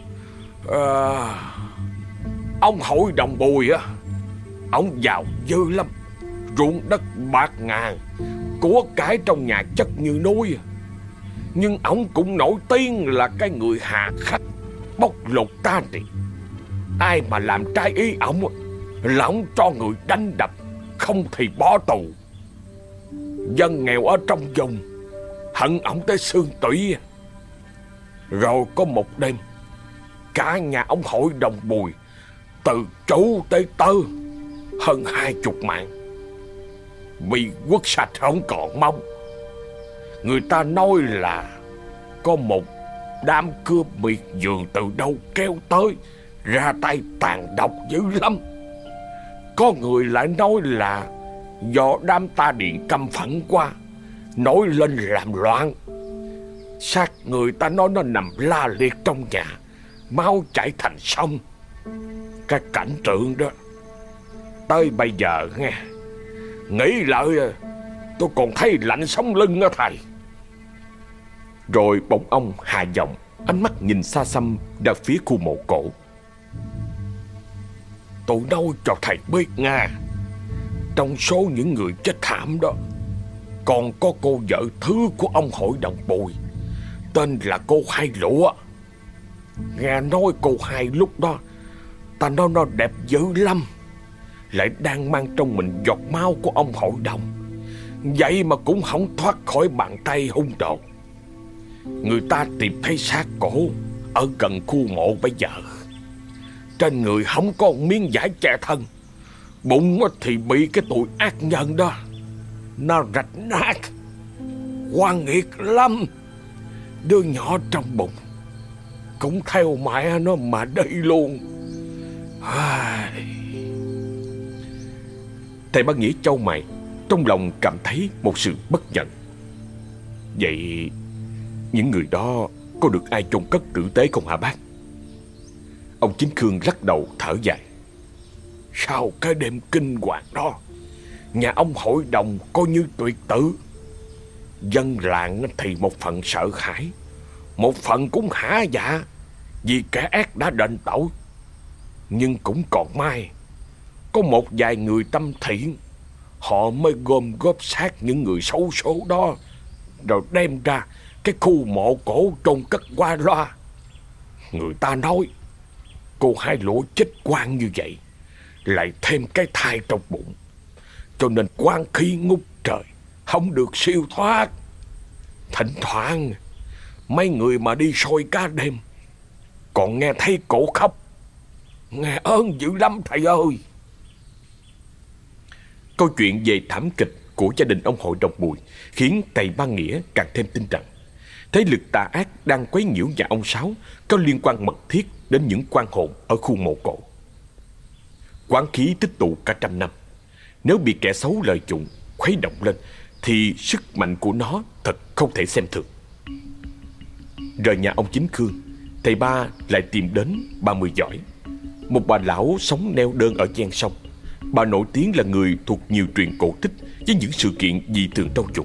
Ông Hội Đồng Bùi á, ông giàu dư lắm, ruộng đất bạc ngàn, của cải trong nhà chất như núi. Nhưng ông cũng nổi tiếng là cái người hà khắc, bóc lột ta tiền. Ai mà làm trái ý ông là ông cho người đánh đập, không thì bỏ tù. Dân nghèo ở trong vùng hận ông tới xương tủy. Rồi có một đêm, cả nhà ông Hội Đồng Bùi, từ chủ tới tơ, hơn 20 mạng, bị quất sạch không còn mong. Người ta nói là có một đám cướp miệt vườn từ đâu kéo tới, ra tay tàn độc dữ lắm. Có người lại nói là do đám ta điện căm phẫn quá, nổi lên làm loạn. Xác người ta nói nó nằm la liệt trong nhà, máu chảy thành sông. Cái cảnh tượng đó tới bây giờ nghe, nghĩ lại tôi còn thấy lạnh sống lưng đó thầy. Rồi bỗng ông hạ giọng, ánh mắt nhìn xa xăm ra phía khu mộ cổ. Tôi nói cho thầy biết nha, trong số những người chết thảm đó còn có cô vợ thứ của ông Hội Đồng Bùi, tên là cô Hai Lụa. Nghe nói cô Hai lúc đó ta nói nó đẹp dữ lắm, lại đang mang trong mình giọt máu của ông Hội Đồng. Vậy mà cũng không thoát khỏi bàn tay hung đồ. Người ta tìm thấy xác cổ ở gần khu mộ bây giờ. Trên người không có một miếng vải che thân, bụng thì bị cái tụi ác nhân đó nó rạch nát, oan nghiệt lắm. Đứa nhỏ trong bụng cũng theo mẹ nó mà đi luôn. Thầy ba Nghĩa chau mày, trong lòng cảm thấy một sự bất nhận. Vậy những người đó có được ai chôn cất tử tế không hả bác? Ông Chính Khương lắc đầu thở dài. Sau cái đêm kinh hoàng đó, nhà ông Hội Đồng coi như tuyệt tử. Dân làng thì một phần sợ hãi, một phần cũng hả dạ vì kẻ ác đã đền tội. Nhưng cũng còn may có một vài người tâm thiện, họ mới gom góp xác những người xấu số đó, rồi đem ra cái khu mộ cổ chôn cất qua loa. Người ta nói cô Hai Lụa chết oan như vậy, lại thêm cái thai trong bụng, cho nên oan khí ngút trời, không được siêu thoát. Thỉnh thoảng mấy người mà đi soi cá đêm còn nghe thấy cổ khóc. Nghe ơn dữ lắm thầy ơi. Câu chuyện về thảm kịch của gia đình ông hội đồng Bùi khiến thầy Ba Nghĩa càng thêm tin rằng thế lực tà ác đang quấy nhiễu nhà ông Sáu có liên quan mật thiết đến những quan hồn ở khu mộ cổ. Quán khí tích tụ cả trăm năm, nếu bị kẻ xấu lợi dụng, khuấy động lên thì sức mạnh của nó thật không thể xem thường. Rời nhà ông Chính Khương, thầy Ba lại tìm đến bà Mười Giỏi, một bà lão sống neo đơn ở ven sông. Bà nổi tiếng là người thuộc nhiều truyện cổ tích với những sự kiện dị thường trong vùng.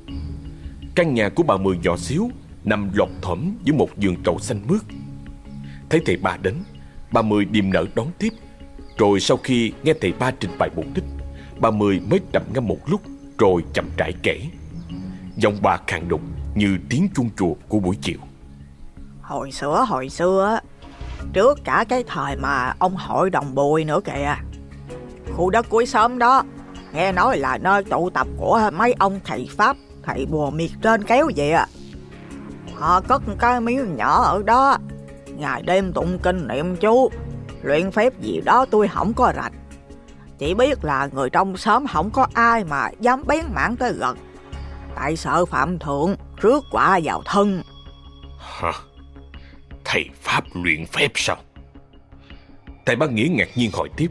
Căn nhà của bà Mười nhỏ xíu, nằm lọt thỏm giữa một vườn trầu xanh mướt. Thấy thầy Ba đến, bà Mười điềm nở đón tiếp. Rồi sau khi nghe thầy Ba trình bày mục đích, bà Mười mới trầm ngâm một lúc rồi chậm rãi kể. Giọng bà khàn đục như tiếng chuông chùa của buổi chiều. Hồi xưa, trước cả cái thời mà ông hội đồng Bùi nữa kìa, khu đất cuối xóm đó nghe nói là nơi tụ tập của mấy ông thầy Pháp, thầy bùa miệt trên kéo về à. Họ cất cái miếu nhỏ ở đó, ngày đêm tụng kinh niệm chú, luyện phép gì đó tôi không có rành. Chỉ biết là người trong xóm không có ai mà dám bén mảng tới gần, tại sợ phạm thượng rước quả vào thân. Hả? Thầy Pháp luyện phép sao? Thầy Ba Nghĩa ngạc nhiên hỏi tiếp.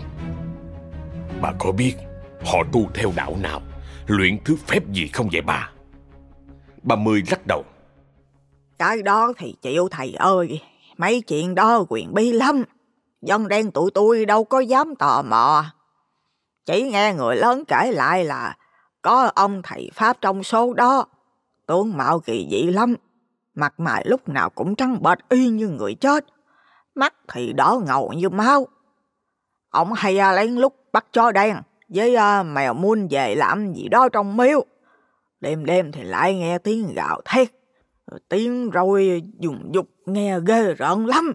Bà có biết họ tu theo đạo nào, luyện thứ phép gì không vậy bà? Bà Mười lắc đầu. Cái đó thì chịu thầy ơi, mấy chuyện đó quyền bí lắm, dân đen tụi tôi đâu có dám tò mò. Chỉ nghe người lớn kể lại là có ông thầy Pháp trong số đó, tướng mạo kỳ dị lắm, mặt mày lúc nào cũng trắng bệch y như người chết, mắt thì đỏ ngầu như máu. Ông hay lén lút bắt chó đen với mèo mun về làm gì đó trong miếu. Đêm thì lại nghe tiếng gào thét, tiếng roi dùng dục nghe ghê rợn lắm.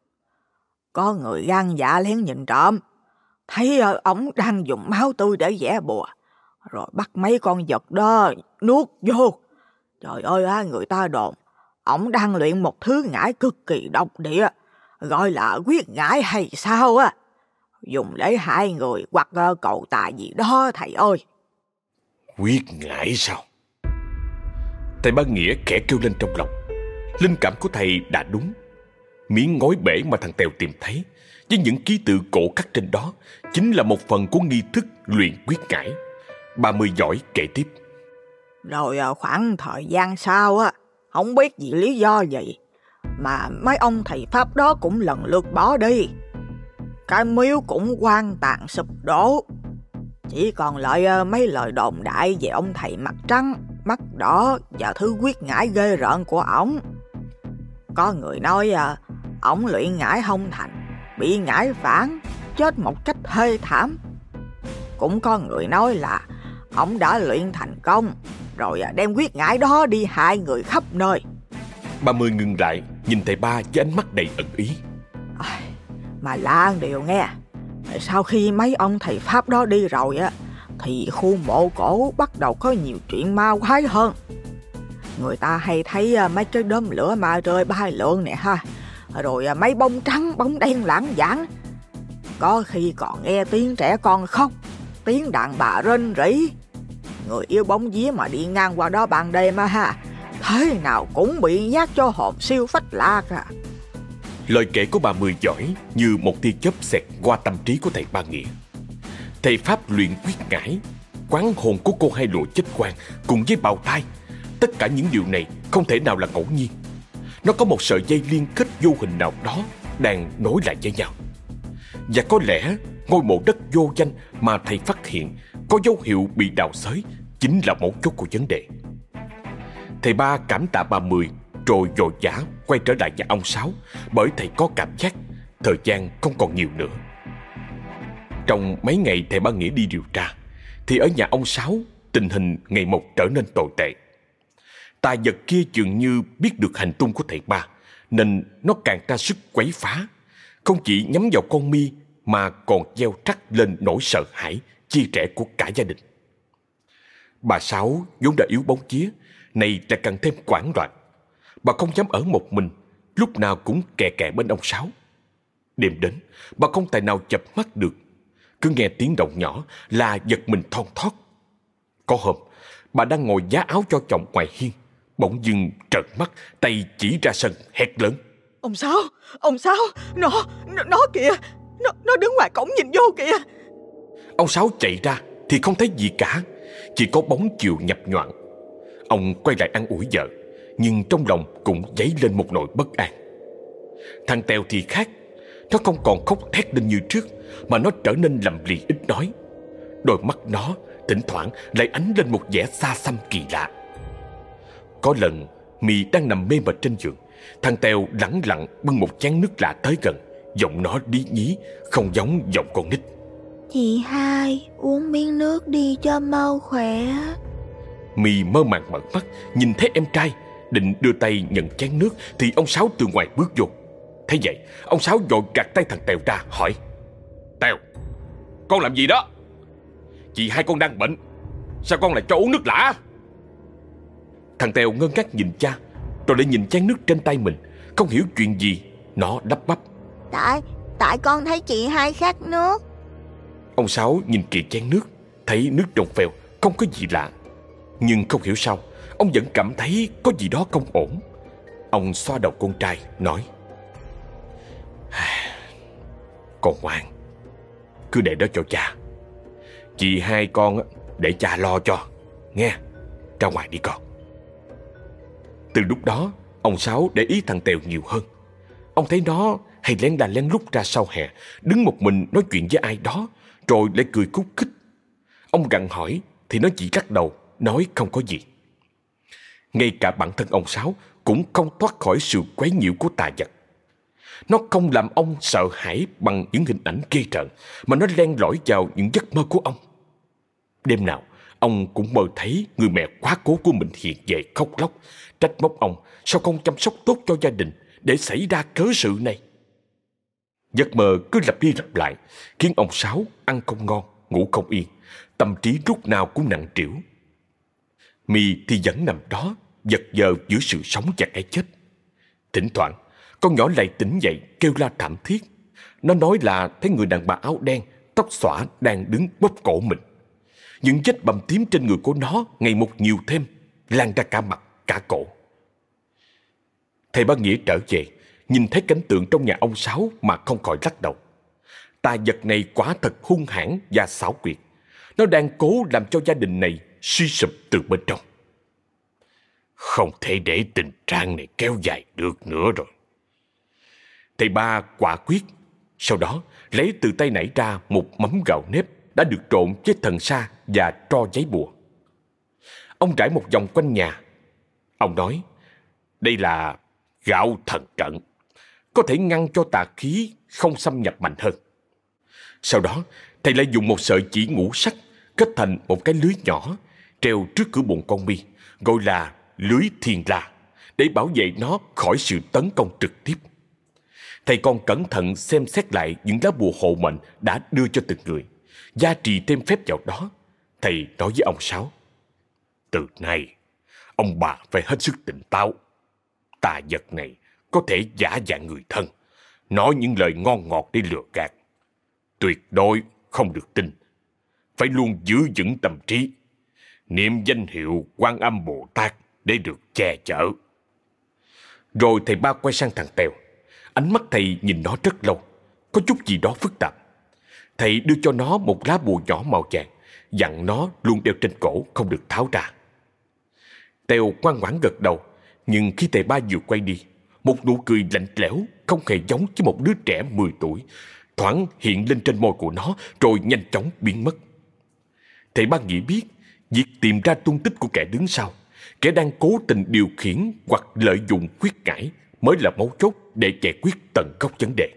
Có người gan dạ lén nhìn trộm, thấy ổng đang dùng máu tươi để vẽ bùa, rồi bắt mấy con vật đó nuốt vô. Trời ơi, người ta đồn ổng đang luyện một thứ ngải cực kỳ độc địa, gọi là quyết ngải hay sao á, dùng để hại người hoặc cầu tài gì đó thầy ơi. Quyết ngải sao? Thầy Ba Nghĩa khẽ kêu lên trong lòng. Linh cảm của thầy đã đúng. Miếng ngói bể mà thằng Tèo tìm thấy với những ký tự cổ khắc trên đó chính là một phần của nghi thức luyện quyết ngải. Bà Mười Giỏi kể tiếp. Rồi khoảng thời gian sau á, không biết vì lý do gì mà mấy ông thầy Pháp đó cũng lần lượt bỏ đi. Cái miếu cũng hoang tàn sụp đổ, chỉ còn lại mấy lời đồn đại về ông thầy mặt trắng, mắt đỏ và thứ quyết ngải ghê rợn của ổng. Có người nói ổng luyện ngải không thành, bị ngải phản, chết một cách thê thảm. Cũng có người nói là ổng đã luyện thành công, rồi đem quyết ngải đó đi hại người khắp nơi. Bà Mười ngừng lại, nhìn thầy Ba với ánh mắt đầy ẩn ý. Mà lạ điều nghe, sau khi mấy ông thầy Pháp đó đi rồi á, thì khu mộ cổ bắt đầu có nhiều chuyện ma quái hơn. Người ta hay thấy mấy cái đốm lửa ma rơi bay lượn nè ha, rồi mấy bông trắng bông đen lãng vảng. Có khi còn nghe tiếng trẻ con khóc, tiếng đàn bà rên rỉ. Người yêu bóng vía mà đi ngang qua đó ban đêm á ha, thế nào cũng bị nhát cho hồn siêu phách lạc à. Lời kể của bà Mười Giỏi như một tia chớp xẹt qua tâm trí của thầy Ba Nghĩa. Thầy Pháp luyện quyết ngải, quán hồn của cô Hai Lụa chết quang cùng với bào thai. Tất cả những điều này không thể nào là ngẫu nhiên. Nó có một sợi dây liên kết vô hình nào đó đang nối lại với nhau. Và có lẽ ngôi mộ đất vô danh mà thầy phát hiện có dấu hiệu bị đào xới chính là mấu chốt của vấn đề. Thầy Ba cảm tạ bà Mười rồi vội vã quay trở lại nhà ông Sáu, bởi thầy có cảm giác thời gian không còn nhiều nữa. Trong mấy ngày thầy Ba Nghĩa đi điều tra thì ở nhà ông Sáu tình hình ngày một trở nên tồi tệ. Tà vật kia dường như biết được hành tung của thầy Ba, nên nó càng ra sức quấy phá, không chỉ nhắm vào con Mi mà còn gieo rắc lên nỗi sợ hãi chia rẽ của cả gia đình. Bà Sáu vốn đã yếu bóng vía, nay lại càng thêm hoảng loạn. Bà không dám ở một mình, lúc nào cũng kè kè bên ông Sáu. Đêm đến, bà không tài nào chợp mắt được. Cứ nghe tiếng động nhỏ là giật mình thon thót. Có hôm, bà đang ngồi vá áo cho chồng ngoài hiên, bỗng dưng trợn mắt, tay chỉ ra sân hét lớn: Ông Sáu, nó kìa, nó đứng ngoài cổng nhìn vô kìa. Ông Sáu chạy ra thì không thấy gì cả, chỉ có bóng chiều nhập nhoạng. Ông quay lại an ủi vợ, nhưng trong lòng cũng dấy lên một nỗi bất an. Thằng Tèo thì khác, nó không còn khóc thét lên như trước, mà nó trở nên lầm lì ít nói. Đôi mắt nó thỉnh thoảng lại ánh lên một vẻ xa xăm kỳ lạ. Có lần Mì đang nằm mê mệt trên giường, thằng Tèo lẳng lặng bưng một chén nước lạ tới gần, giọng nó lý nhí, không giống giọng con nít. Chị hai, uống miếng nước đi cho mau khỏe. Mì mơ màng mở mắt, nhìn thấy em trai, định đưa tay nhận chén nước thì ông Sáu từ ngoài bước vô. Thấy vậy, ông Sáu vội gạt tay thằng Tèo ra hỏi: Tèo, con làm gì đó? Chị hai con đang bệnh, sao con lại cho uống nước lã? Thằng Tèo ngơ ngác nhìn cha, rồi lại nhìn chén nước trên tay mình, không hiểu chuyện gì. Nó lắp bắp: Tại con thấy chị hai khát nước. Ông Sáu nhìn kỹ chén nước, thấy nước trong veo, không có gì lạ. Nhưng không hiểu sao, ông vẫn cảm thấy có gì đó không ổn. Ông xoa đầu con trai, nói: Con ngoan, cứ để đó cho cha. Chị hai con để cha lo cho, nghe. Ra ngoài đi con. Từ lúc đó, ông Sáu để ý thằng Tèo nhiều hơn. Ông thấy nó hay lén la lén lút ra sau hè, đứng một mình nói chuyện với ai đó, rồi lại cười khúc khích. Ông gặng hỏi thì nó chỉ lắc đầu, nói không có gì. Ngay cả bản thân ông Sáu cũng không thoát khỏi sự quấy nhiễu của tà vật. Nó không làm ông sợ hãi bằng những hình ảnh ghê rợn, mà nó len lỏi vào những giấc mơ của ông. Đêm nào, ông cũng mơ thấy người mẹ quá cố của mình hiện về khóc lóc, trách móc ông sao không chăm sóc tốt cho gia đình để xảy ra cớ sự này. Giấc mơ cứ lặp đi lặp lại, khiến ông Sáu ăn không ngon, ngủ không yên, tâm trí lúc nào cũng nặng trĩu. Mì thì vẫn nằm đó, vật vờ giữa sự sống và cái chết. Thỉnh thoảng, con nhỏ lại tỉnh dậy kêu la thảm thiết. Nó nói là thấy người đàn bà áo đen, tóc xõa đang đứng bóp cổ mình. Những vết bầm tím trên người của nó ngày một nhiều thêm, lan ra cả mặt, cả cổ. Thầy Ba Nghĩa trở về, nhìn thấy cảnh tượng trong nhà ông Sáu mà không khỏi lắc đầu. Tà vật này quả thật hung hãn và xảo quyệt. Nó đang cố làm cho gia đình này suy sụp từ bên trong. Không thể để tình trạng này kéo dài được nữa rồi. Thầy Ba quả quyết, sau đó lấy từ tay nảy ra một mắm gạo nếp đã được trộn với thần sa và tro giấy bùa. Ông rải một vòng quanh nhà. Ông nói, đây là gạo thần trận, có thể ngăn cho tà khí không xâm nhập mạnh hơn. Sau đó, thầy lại dùng một sợi chỉ ngũ sắc kết thành một cái lưới nhỏ treo trước cửa buồng con Mi, gọi là lưới thiên la, để bảo vệ nó khỏi sự tấn công trực tiếp. Thầy còn cẩn thận xem xét lại những lá bùa hộ mệnh đã đưa cho từng người, gia trì thêm phép vào đó. Thầy nói với ông Sáu, từ nay ông bà phải hết sức tỉnh táo. Tà vật này có thể giả dạng người thân, nói những lời ngon ngọt để lừa gạt. Tuyệt đối không được tin. Phải luôn giữ vững tâm trí, niệm danh hiệu Quan Âm Bồ Tát để được che chở. Rồi thầy Ba quay sang thằng Tèo. Ánh mắt thầy nhìn nó rất lâu, có chút gì đó phức tạp. Thầy đưa cho nó một lá bùa nhỏ màu vàng, dặn nó luôn đeo trên cổ, không được tháo ra. Tèo ngoan ngoãn gật đầu, nhưng khi thầy Ba vừa quay đi, một nụ cười lạnh lẽo không hề giống với một đứa trẻ 10 tuổi thoáng hiện lên trên môi của nó, rồi nhanh chóng biến mất. Thầy Ba nghĩ biết việc tìm ra tung tích của kẻ đứng sau, kẻ đang cố tình điều khiển hoặc lợi dụng huyết cải, mới là mấu chốt để giải quyết tận gốc vấn đề.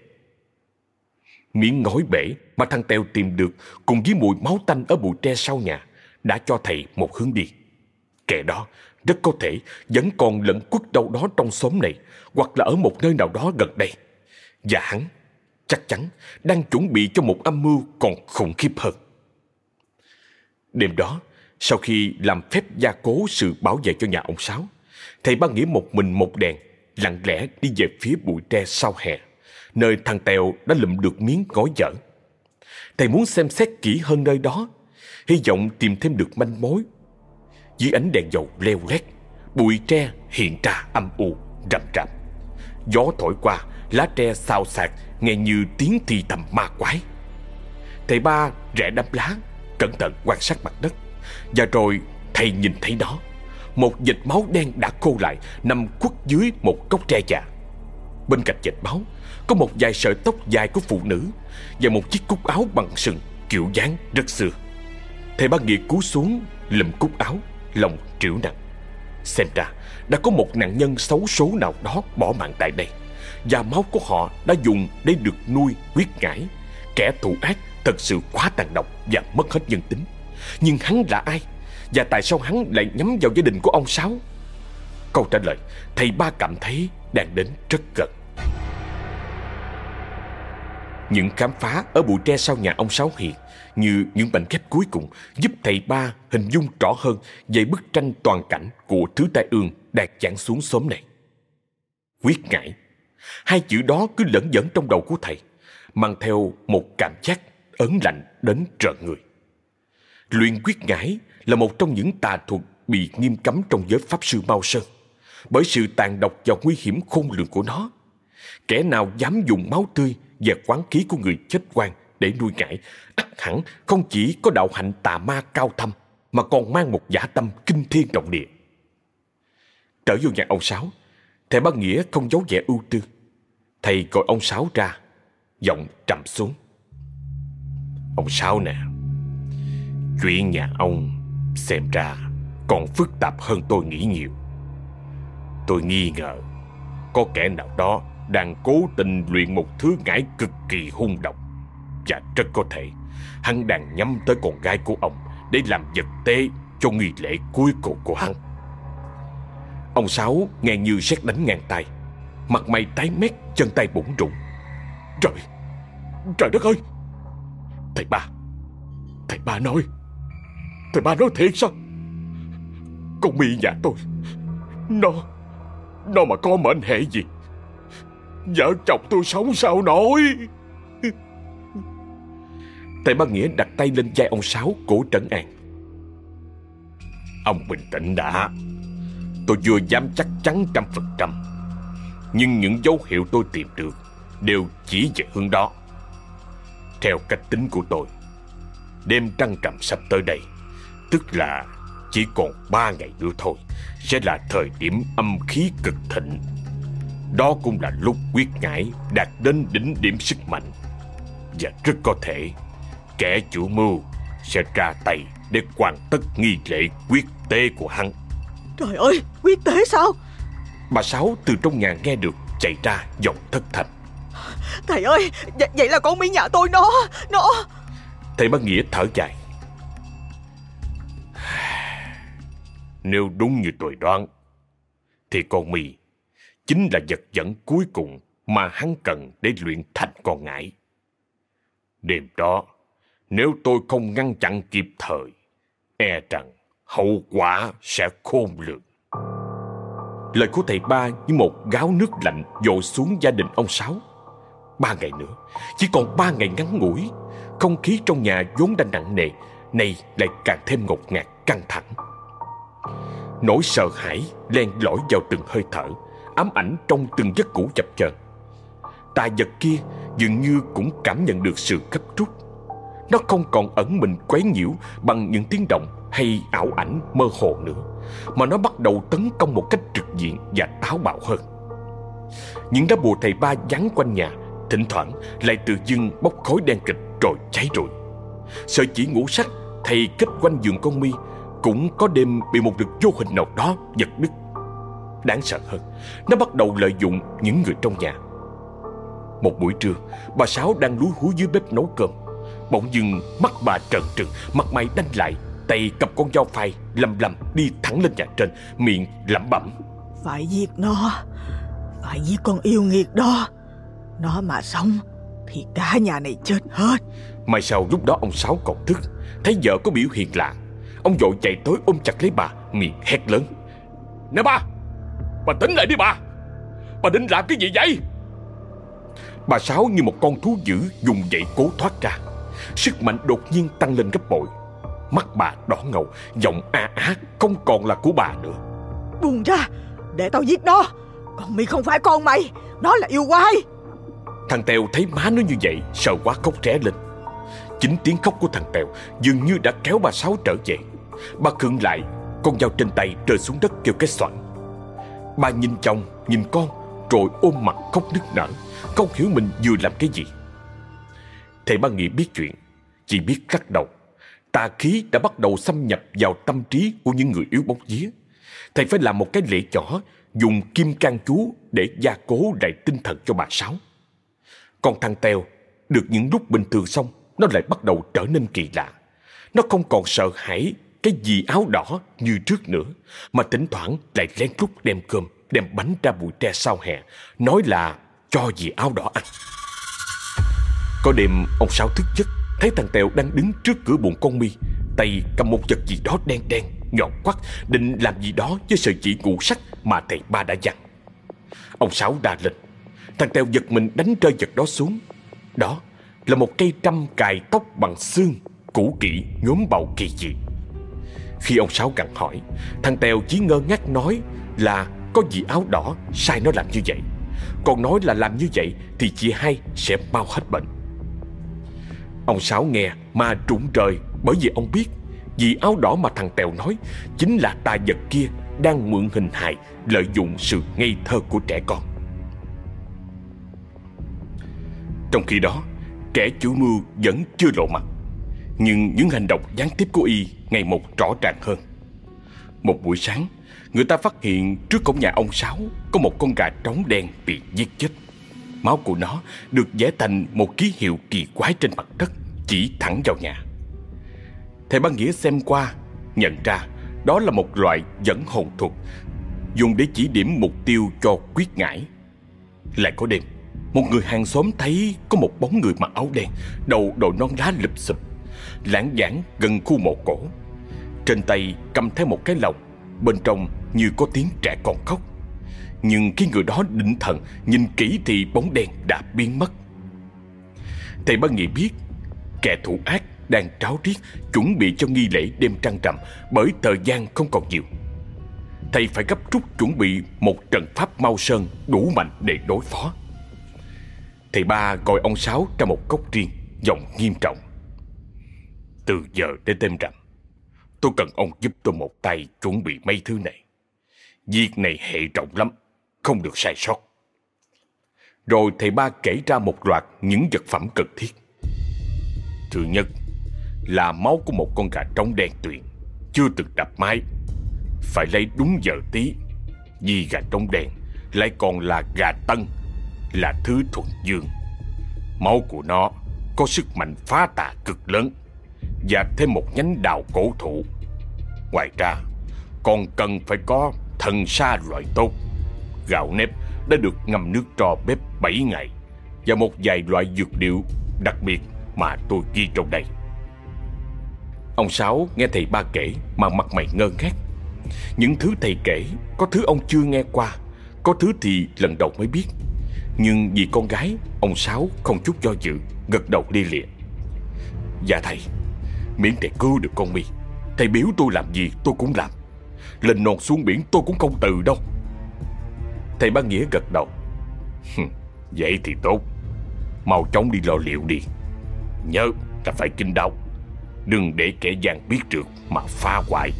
Miếng ngói bể mà thằng Tèo tìm được cùng với mùi máu tanh ở bụi tre sau nhà đã cho thầy một hướng đi. Kẻ đó rất có thể vẫn còn lẩn khuất đâu đó trong xóm này, hoặc là ở một nơi nào đó gần đây. Và hắn chắc chắn đang chuẩn bị cho một âm mưu còn khủng khiếp hơn. Đêm đó, sau khi làm phép gia cố sự bảo vệ cho nhà ông Sáu, thầy Ba Nghĩa một mình một đèn lặng lẽ đi về phía bụi tre sau hè, nơi thằng Tèo đã lụm được miếng ngói dở. Thầy muốn xem xét kỹ hơn nơi đó, hy vọng tìm thêm được manh mối. Dưới ánh đèn dầu leo lét, bụi tre hiện ra âm u, rậm rạp. Gió thổi qua, lá tre xào xạc, nghe như tiếng thì thầm ma quái. Thầy Ba rẽ đám lá, cẩn thận quan sát mặt đất, và rồi thầy nhìn thấy đó, một vệt máu đen đã khô lại nằm khuất dưới một gốc tre già. Bên cạnh vệt máu có một vài sợi tóc dài của phụ nữ và một chiếc cúc áo bằng sừng kiểu dáng rất xưa. Thầy Ba Nghĩa cúi xuống lụm cúc áo, lòng trĩu nặng. Xem ra đã có một nạn nhân xấu số nào đó bỏ mạng tại đây, và máu của họ đã dùng để được nuôi huyết ngải. Kẻ thù ác thật sự quá tàn độc và mất hết nhân tính. Nhưng hắn là ai? Và tại sao hắn lại nhắm vào gia đình của ông Sáu? Câu trả lời thầy Ba cảm thấy đang đến rất gần. Những khám phá ở bụi tre sau nhà ông Sáu Hiền như những mảnh ghép cuối cùng giúp thầy Ba hình dung rõ hơn về bức tranh toàn cảnh của thứ tai ương đang giáng xuống xóm này. Huyết ngải, hai chữ đó cứ lẩn vẩn trong đầu của thầy, mang theo một cảm giác ớn lạnh đến rợn người. Luyện huyết ngải là một trong những tà thuật bị nghiêm cấm trong giới pháp sư Mao Sơn, bởi sự tàn độc và nguy hiểm khôn lường của nó. Kẻ nào dám dùng máu tươi và quán khí của người chết oan để nuôi ngải, ắt hẳn không chỉ có đạo hạnh tà ma cao thâm, mà còn mang một dã tâm kinh thiên động địa. Trở vô nhà ông Sáu, thầy Ba Nghĩa không giấu vẻ ưu tư. Thầy gọi ông Sáu ra, giọng trầm xuống. Ông Sáu nè, chuyện nhà ông xem ra còn phức tạp hơn tôi nghĩ nhiều. Tôi nghi ngờ có kẻ nào đó đang cố tình luyện một thứ ngải cực kỳ hung độc, và rất có thể hắn đang nhắm tới con gái của ông để làm vật tế cho nghi lễ cuối cùng của hắn. Ông Sáu nghe như sét đánh ngang tay, mặt mày tái mét, chân tay bủn rủn. Trời đất ơi! Thầy Ba nói thiệt sao? Con My nhà tôi, nó mà có mệnh hệ gì, vợ chồng tôi sống sao nổi. Thầy Ba Nghĩa đặt tay lên vai ông Sáu, cố trấn an. Ông bình tĩnh đã. Tôi vừa dám chắc chắn 100%, nhưng những dấu hiệu tôi tìm được đều chỉ về hướng đó. Theo cách tính của tôi, đêm trăng rằm sắp tới đây, tức là chỉ còn 3 ngày nữa thôi, sẽ là thời điểm âm khí cực thịnh. Đó cũng là lúc huyết ngải đạt đến đỉnh điểm sức mạnh, và rất có thể kẻ chủ mưu sẽ ra tay để hoàn tất nghi lễ huyết tế của hắn. Trời ơi, huyết tế sao? Bà Sáu từ trong nhà nghe được, chạy ra giọng thất thanh. Thầy ơi, vậy là con My nhà tôi nó... Thầy Ba Nghĩa thở dài. Nếu đúng như tôi đoán, thì con My chính là vật dẫn cuối cùng mà hắn cần để luyện thành con ngải. Đêm đó, nếu tôi không ngăn chặn kịp thời, e rằng hậu quả sẽ khôn lường. Lời của thầy Ba như một gáo nước lạnh dội xuống gia đình ông Sáu. 3 ngày nữa, chỉ còn 3 ngày ngắn ngủi, không khí trong nhà vốn đã nặng nề, nay lại càng thêm ngột ngạt căng thẳng. Nỗi sợ hãi len lỏi vào từng hơi thở, ám ảnh trong từng giấc ngủ chập chờn. Tà vật kia dường như cũng cảm nhận được sự gấp rút. Nó không còn ẩn mình quấy nhiễu bằng những tiếng động hay ảo ảnh mơ hồ nữa, mà nó bắt đầu tấn công một cách trực diện và táo bạo hơn. Những đá bùa thầy Ba giăng quanh nhà thỉnh thoảng lại tự dưng bốc khói đen kịt rồi cháy rụi. Sợi chỉ ngũ sắc thầy kết quanh giường con My cũng có đêm bị một lực vô hình nào đó giật đứt. Đáng sợ hơn, nó bắt đầu lợi dụng những người trong nhà. Một buổi trưa, bà Sáu đang lúi húi dưới bếp nấu cơm. Bỗng dưng mắt bà trợn trừng, mặt mày đanh lại, tay cầm con dao phai lầm lầm đi thẳng lên nhà trên, miệng lẩm bẩm. Phải giết nó, phải giết con yêu nghiệt đó. Nó mà sống thì cả nhà này chết hết. May sau lúc đó ông Sáu còn thức, thấy vợ có biểu hiện lạ. Ông vội chạy tới ôm chặt lấy bà, miệng hét lớn. Nè bà tỉnh lại đi bà. Bà định làm cái gì vậy? Bà Sáu như một con thú dữ dùng dậy cố thoát ra. Sức mạnh đột nhiên tăng lên gấp bội. Mắt bà đỏ ngầu, giọng a á không còn là của bà nữa. Buông ra, để tao giết nó. Con My không phải con mày, nó là yêu quái. Thằng Tèo thấy má nó như vậy, sợ quá khóc ré lên. Chính tiếng khóc của thằng Tèo dường như đã kéo bà Sáu trở về. Bà khựng lại, con dao trên tay rơi xuống đất kêu cái xoạnh. Bà nhìn chồng, nhìn con, rồi ôm mặt khóc nức nở, không hiểu mình vừa làm cái gì. Thầy Ba Nghĩa biết chuyện, chỉ biết lắc đầu. Tà khí đã bắt đầu xâm nhập vào tâm trí của những người yếu bóng vía. Thầy phải làm một cái lễ nhỏ, dùng kim can chú để gia cố lại tinh thần cho bà Sáu. Còn thằng Tèo, được những lúc bình thường xong, nó lại bắt đầu trở nên kỳ lạ. Nó không còn sợ hãi cái gì áo đỏ như trước nữa, mà thỉnh thoảng lại lén lút đem cơm, đem bánh ra bụi tre sau hè, nói là cho dì áo đỏ ăn. Có đêm ông Sáu thức giấc, thấy thằng Tèo đang đứng trước cửa buồng con My, tay cầm một vật gì đó đen đen, nhọn quắt, định làm gì đó với sợi chỉ ngũ sắc mà thầy Ba đã dặn. Ông Sáu đa lên. Thằng Tèo giật mình đánh rơi vật đó xuống. Đó là một cây trâm cài tóc bằng xương, cũ kỹ, nhuốm bầu kỳ dị. Khi ông Sáu gặng hỏi, thằng Tèo chỉ ngơ ngác nói là có dì áo đỏ sai nó làm như vậy. Còn nói là làm như vậy thì chị hai sẽ mau hết bệnh. Ông Sáu nghe mà rụng rời, bởi vì ông biết dì áo đỏ mà thằng Tèo nói chính là tà vật kia đang mượn hình hài, lợi dụng sự ngây thơ của trẻ con. Trong khi đó, kẻ chủ mưu vẫn chưa lộ mặt, nhưng những hành động gián tiếp của y ngày một rõ ràng hơn. Một buổi sáng, người ta phát hiện trước cổng nhà ông Sáu có một con gà trống đen bị giết chết. Máu của nó được vẽ thành một ký hiệu kỳ quái trên mặt đất, chỉ thẳng vào nhà. Thầy Ba Nghĩa xem qua, nhận ra đó là một loại dẫn hồn thuật dùng để chỉ điểm mục tiêu cho quyết ngải. Lại có đêm, một người hàng xóm thấy có một bóng người mặc áo đen, đầu đội nón lá lụp xụp, lãng vảng gần khu mộ cổ. Trên tay cầm theo một cái lồng, bên trong như có tiếng trẻ con khóc. Nhưng khi người đó định thần nhìn kỹ thì bóng đen đã biến mất. Thầy Ba Nghĩa biết kẻ thủ ác đang ráo riết chuẩn bị cho nghi lễ đêm trăng rằm, bởi thời gian không còn nhiều. Thầy phải gấp rút chuẩn bị một trận pháp Mao Sơn đủ mạnh để đối phó. Thầy Ba gọi ông Sáu ra một góc riêng, giọng nghiêm trọng. Từ giờ đến đêm rằm, tôi cần ông giúp tôi một tay chuẩn bị mấy thứ này. Việc này hệ trọng lắm, không được sai sót. Rồi thầy Ba kể ra một loạt những vật phẩm cần thiết. Thứ nhất là máu của một con gà trống đen tuyền, chưa từng đập mái, phải lấy đúng giờ tí, vì gà trống đen lại còn là gà tân, là thứ thuần dương. Máu của nó có sức mạnh phá tà cực lớn, và thêm một nhánh đào cổ thụ. Ngoài ra còn cần phải có thần sa loại tốt, gạo nếp đã được ngâm nước tro bếp 7 ngày, và một vài loại dược liệu đặc biệt mà tôi ghi trong đây. Ông Sáu nghe thầy Ba kể mà mặt mày ngơ ngác. Những thứ thầy kể, có thứ ông chưa nghe qua, có thứ thì lần đầu mới biết. Nhưng vì con gái, ông Sáu không chút do dự, gật đầu lia lịa. Dạ thầy, miễn thầy cứu được con My, thầy biểu tôi làm gì tôi cũng làm. Lên non xuống biển tôi cũng không từ đâu. Thầy Ba Nghĩa gật đầu. Vậy thì tốt, mau chóng đi lo liệu đi. Nhớ là phải kinh đáo, đừng để kẻ gian biết được mà phá hoại.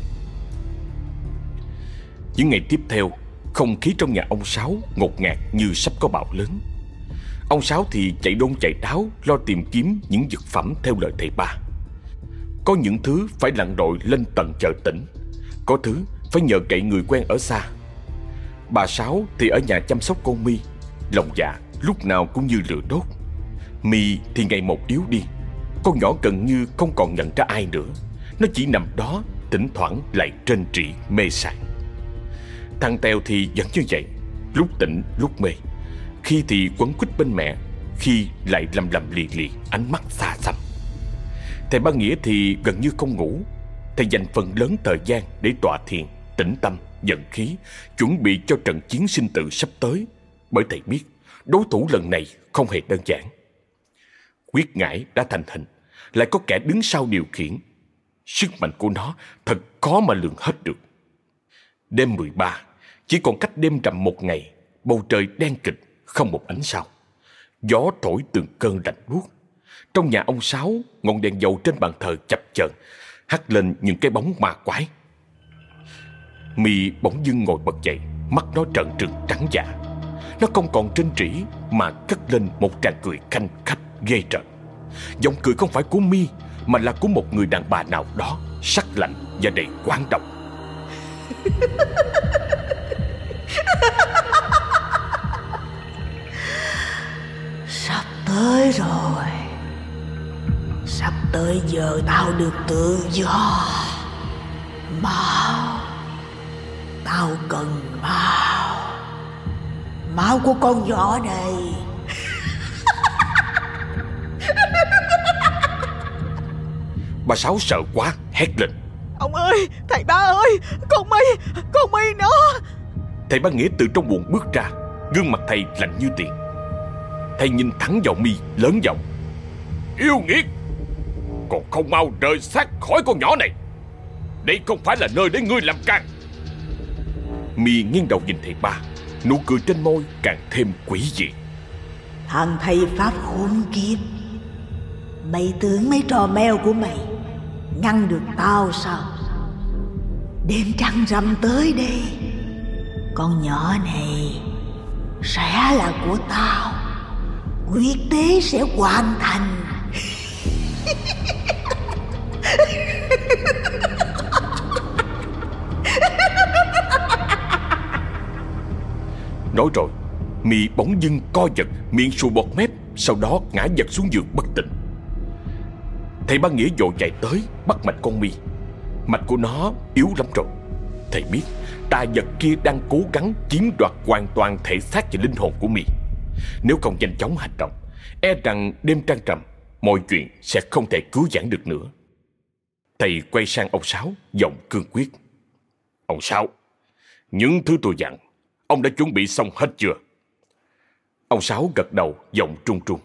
Những ngày tiếp theo, không khí trong nhà ông Sáu ngột ngạt như sắp có bão lớn. Ông Sáu thì chạy đôn chạy đáo lo tìm kiếm những vật phẩm theo lời thầy Ba. Có những thứ phải lặn lội lên tận chợ tỉnh, có thứ phải nhờ cậy người quen ở xa. Bà Sáu thì ở nhà chăm sóc con My, lòng dạ lúc nào cũng như lửa đốt. My thì ngày một yếu đi, con nhỏ gần như không còn nhận ra ai nữa. Nó chỉ nằm đó, thỉnh thoảng lại rên rỉ mê sảng. Thằng Tèo thì vẫn như vậy, lúc tỉnh lúc mê, khi thì quấn quýt bên mẹ, khi lại lầm lầm lì lì, ánh mắt xa xăm. Thầy Ba Nghĩa thì gần như không ngủ. Thầy dành phần lớn thời gian để tọa thiền, tĩnh tâm, vận khí, chuẩn bị cho trận chiến sinh tử sắp tới, bởi thầy biết đối thủ lần này không hề đơn giản. Quyết ngải đã thành hình, lại có kẻ đứng sau điều khiển. Sức mạnh của nó thật khó mà lường hết được. Đêm 13, chỉ còn cách đêm rằm một ngày, bầu trời đen kịch, không một ánh sao. Gió thổi từng cơn lạnh buốt. Trong nhà ông Sáu, ngọn đèn dầu trên bàn thờ chập chờn hắt lên những cái bóng ma quái. My bỗng dưng ngồi bật dậy, mắt nó trợn trừng trắng dạ. Nó không còn rên rỉ mà cất lên một tràng cười khanh khách ghê rợn. Giọng cười không phải của My, mà là của một người đàn bà nào đó, sắc lạnh và đầy quán độc. Sắp tới rồi. Sắp tới giờ tao được tự do. Máu. Tao cần máu. Máu của con nhỏ này. Bà Sáu sợ quá hét lên. Ông ơi, thầy ba ơi, con My nó. Thầy ba Nghĩa từ trong buồng bước ra, gương mặt thầy lạnh như tiền. Thầy nhìn thẳng vào My lớn giọng: Yêu nghiệt, còn không mau rời xác khỏi con nhỏ này. Đây không phải là nơi để ngươi làm can. My nghiêng đầu nhìn thầy ba, nụ cười trên môi càng thêm quỷ dị. Thằng thầy pháp khốn kiếp, mày tưởng mấy trò mèo của mày ngăn được tao sao? Đêm trăng rằm tới đây, con nhỏ này sẽ là của tao. Quyết tế sẽ hoàn thành. Nói rồi, My bỗng dưng co giật, miệng sùi bọt mép, sau đó ngã giật xuống giường bất tỉnh. Thầy ba Nghĩa vội chạy tới bắt mạch con My. Mạch của nó yếu lắm rồi. Thầy biết tà vật kia đang cố gắng chiếm đoạt hoàn toàn thể xác và linh hồn của My. Nếu không nhanh chóng hành động, e rằng đêm trăng trầm mọi chuyện sẽ không thể cứu vãn được nữa. Thầy quay sang ông Sáu, giọng cương quyết: Ông Sáu, những thứ tôi dặn ông đã chuẩn bị xong hết chưa? Ông Sáu gật đầu, giọng trung trung: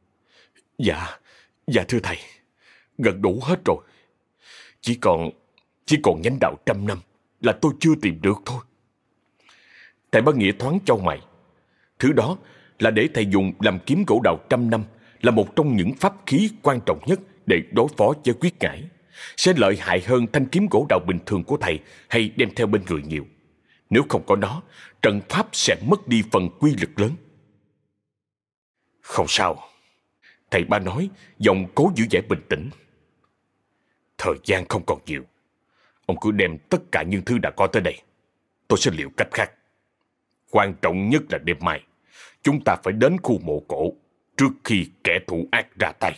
Dạ thưa thầy, gần đủ hết rồi. Chỉ còn nhánh đạo 100 năm là tôi chưa tìm được thôi. Thầy ba Nghĩa thoáng chau mày. Thứ đó là để thầy dùng làm kiếm gỗ đào 100 năm, là một trong những pháp khí quan trọng nhất để đối phó với quyết ngải. Sẽ lợi hại hơn thanh kiếm gỗ đào bình thường của thầy hay đem theo bên người nhiều. Nếu không có nó, trận pháp sẽ mất đi phần quy lực lớn. Không sao, thầy ba nói, giọng cố giữ vẻ bình tĩnh. Thời gian không còn nhiều. Ông cứ đem tất cả những thứ đã có tới đây. Tôi sẽ liệu cách khác. Quan trọng nhất là đêm mai chúng ta phải đến khu mộ cổ trước khi kẻ thủ ác ra tay.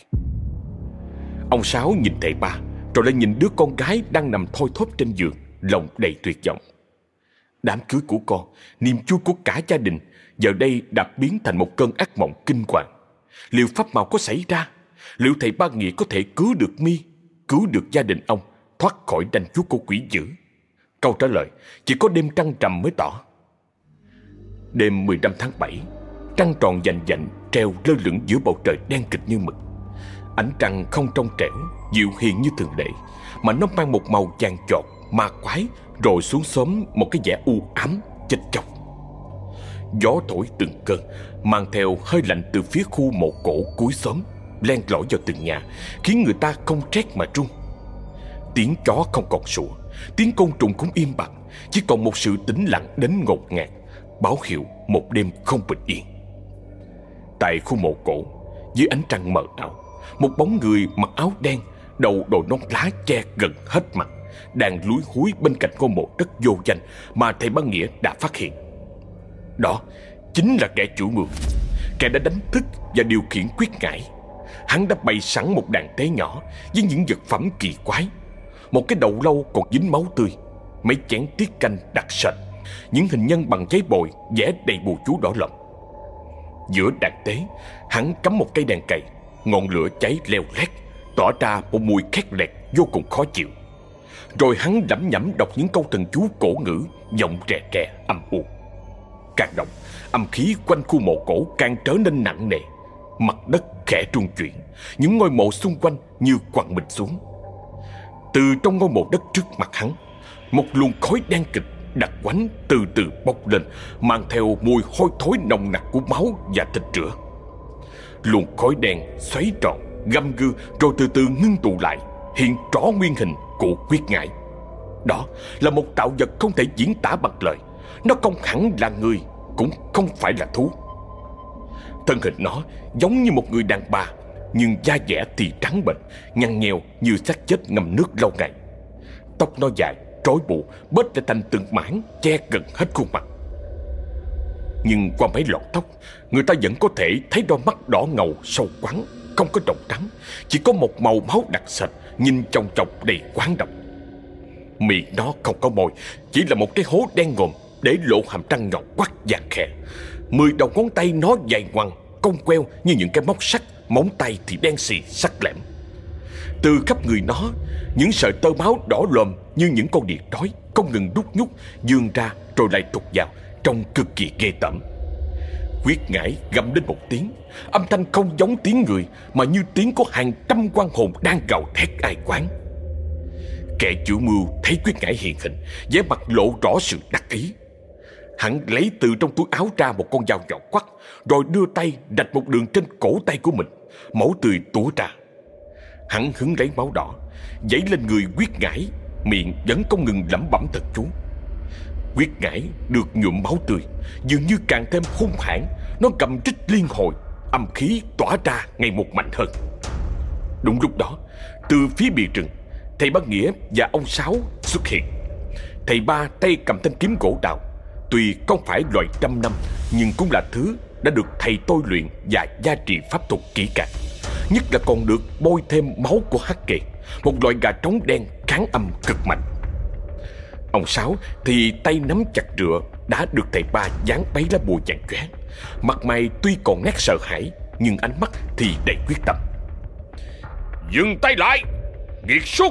Ông Sáu nhìn thầy ba, rồi lại nhìn đứa con gái đang nằm thoi thóp trên giường, lòng đầy tuyệt vọng. Đám cưới của con, niềm vui của cả gia đình, giờ đây đã biến thành một cơn ác mộng kinh hoàng. Liệu pháp màu có xảy ra? Liệu thầy ba Nghĩa có thể cứu được My, cứu được gia đình ông thoát khỏi đanh chuốt của quỷ dữ? Câu trả lời chỉ có đêm trăng trầm mới tỏ. Đêm 15 tháng 7, trăng tròn vành vạnh treo lơ lửng giữa bầu trời đen kịch như mực. Ánh trăng không trong trẻo, dịu hiền như thường lệ, mà nó mang một màu vàng chót, ma quái, rồi xuống xóm một cái vẻ u ám, chết chóc. Gió thổi từng cơn, mang theo hơi lạnh từ phía khu mộ cổ cuối xóm, len lỏi vào từng nhà, khiến người ta không rét mà run. Tiếng chó không còn sủa, tiếng côn trùng cũng im bặt, chỉ còn một sự tĩnh lặng đến ngột ngạt, báo hiệu một đêm không bình yên. Tại khu mộ cổ, dưới ánh trăng mờ ảo, một bóng người mặc áo đen, đầu đội nón lá che gần hết mặt, đang lúi húi bên cạnh ngôi mộ đất vô danh mà thầy ba Nghĩa đã phát hiện. Đó chính là kẻ chủ mưu, kẻ đã đánh thức và điều khiển quyết ngải. Hắn đã bày sẵn một đàn tế nhỏ với những vật phẩm kỳ quái, một cái đầu lâu còn dính máu tươi, mấy chén tiết canh đặc sệt, những hình nhân bằng giấy bồi vẽ đầy bùa chú đỏ lòm. Giữa đàn tế, hắn cắm một cây đèn cày, ngọn lửa cháy leo lét, tỏa ra một mùi khét lẹt vô cùng khó chịu. Rồi hắn lẩm nhẩm đọc những câu thần chú cổ ngữ, giọng rè rè âm u. càng động, âm khí quanh khu mộ cổ càng trở nên nặng nề. Mặt đất khẽ rung chuyển, những ngôi mộ xung quanh như quằn mình xuống. Từ trong ngôi mộ đất trước mặt hắn, một luồng khói đen kịt đặc quánh từ từ bốc lên, mang theo mùi hôi thối nồng nặc của máu và thịt rửa. Luồng khói đen xoáy tròn, găm gư rồi từ từ ngưng tụ lại, hiện rõ nguyên hình của Quyết Ngải. Đó là một tạo vật không thể diễn tả bằng lời. Nó không hẳn là người, cũng không phải là thú. Thân hình nó giống như một người đàn bà, nhưng da dẻ thì trắng bệch, nhăn nheo như xác chết ngâm nước lâu ngày. Tóc nó dài, rối bù, bết lại thành từng mảng, che gần hết khuôn mặt. Nhưng qua mấy lọn tóc, người ta vẫn có thể thấy đôi mắt đỏ ngầu sâu quắn, không có tròng trắng, chỉ có một màu máu đặc sệt, nhìn chòng chọc đầy quán độc. Miệng nó không có môi, chỉ là một cái hố đen ngòm để lộ hàm răng ngọc quắt vàng khè. 10 đầu ngón tay nó dài ngoằng, cong queo như những cái móc sắt, móng tay thì đen xì sắc lẻm. Từ khắp người nó, những sợi tơ máu đỏ lòm như những con đỉa đói không ngừng đút nhút vươn ra rồi lại tụt vào, trông cực kỳ ghê tởm. Quyết Ngải gầm lên một tiếng, âm thanh không giống tiếng người mà như tiếng của hàng trăm oan hồn đang gào thét ai quán. Kẻ chủ mưu thấy Quyết Ngải hiện hình, vẻ mặt lộ rõ sự đắc ý. Hắn lấy từ trong túi áo ra một con dao nhọn quắt, rồi đưa tay rạch một đường trên cổ tay của mình, máu tươi túa ra. Hắn hứng lấy máu đỏ, dấy lên người Quyết Ngải, miệng vẫn không ngừng lẩm bẩm thần chú. Quyết Ngải được nhuộm máu tươi, dường như càng thêm hung hãn. Nó gầm rít liên hồi, âm khí tỏa ra ngày một mạnh hơn. Đúng lúc đó, từ phía bìa rừng, thầy Ba Nghĩa và ông Sáu xuất hiện. Thầy Ba tay cầm thanh kiếm gỗ đào, tuy không phải loại trăm năm, nhưng cũng là thứ đã được thầy tôi luyện và gia trì pháp thuật kỹ càng. Nhất là còn được bôi thêm máu của hắc kề, một loại gà trống đen kháng âm cực mạnh. Ông Sáu thì tay nắm chặt rựa đã được thầy Ba dán bấy lá bùa vàng chóe. Mặt mày tuy còn nét sợ hãi, nhưng ánh mắt thì đầy quyết tâm. Dừng tay lại, nghiệt xúc!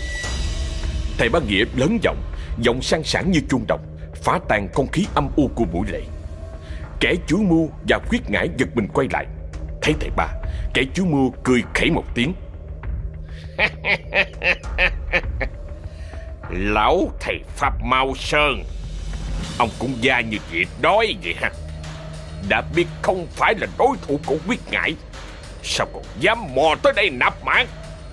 Thầy Ba Nghĩa lớn giọng, giọng sang sảng như chuông đồng, phá tan không khí âm u của buổi lễ. Kẻ chủ mưu và Quyết Ngải giật mình quay lại. Thấy thầy Ba, kẻ chủ mưu cười khẩy một tiếng. Lão thầy Pháp Mao Sơn, ông cũng da như vịt đói vậy ha. Đã biết không phải là đối thủ của Quyết Ngải, sao còn dám mò tới đây nạp mạng?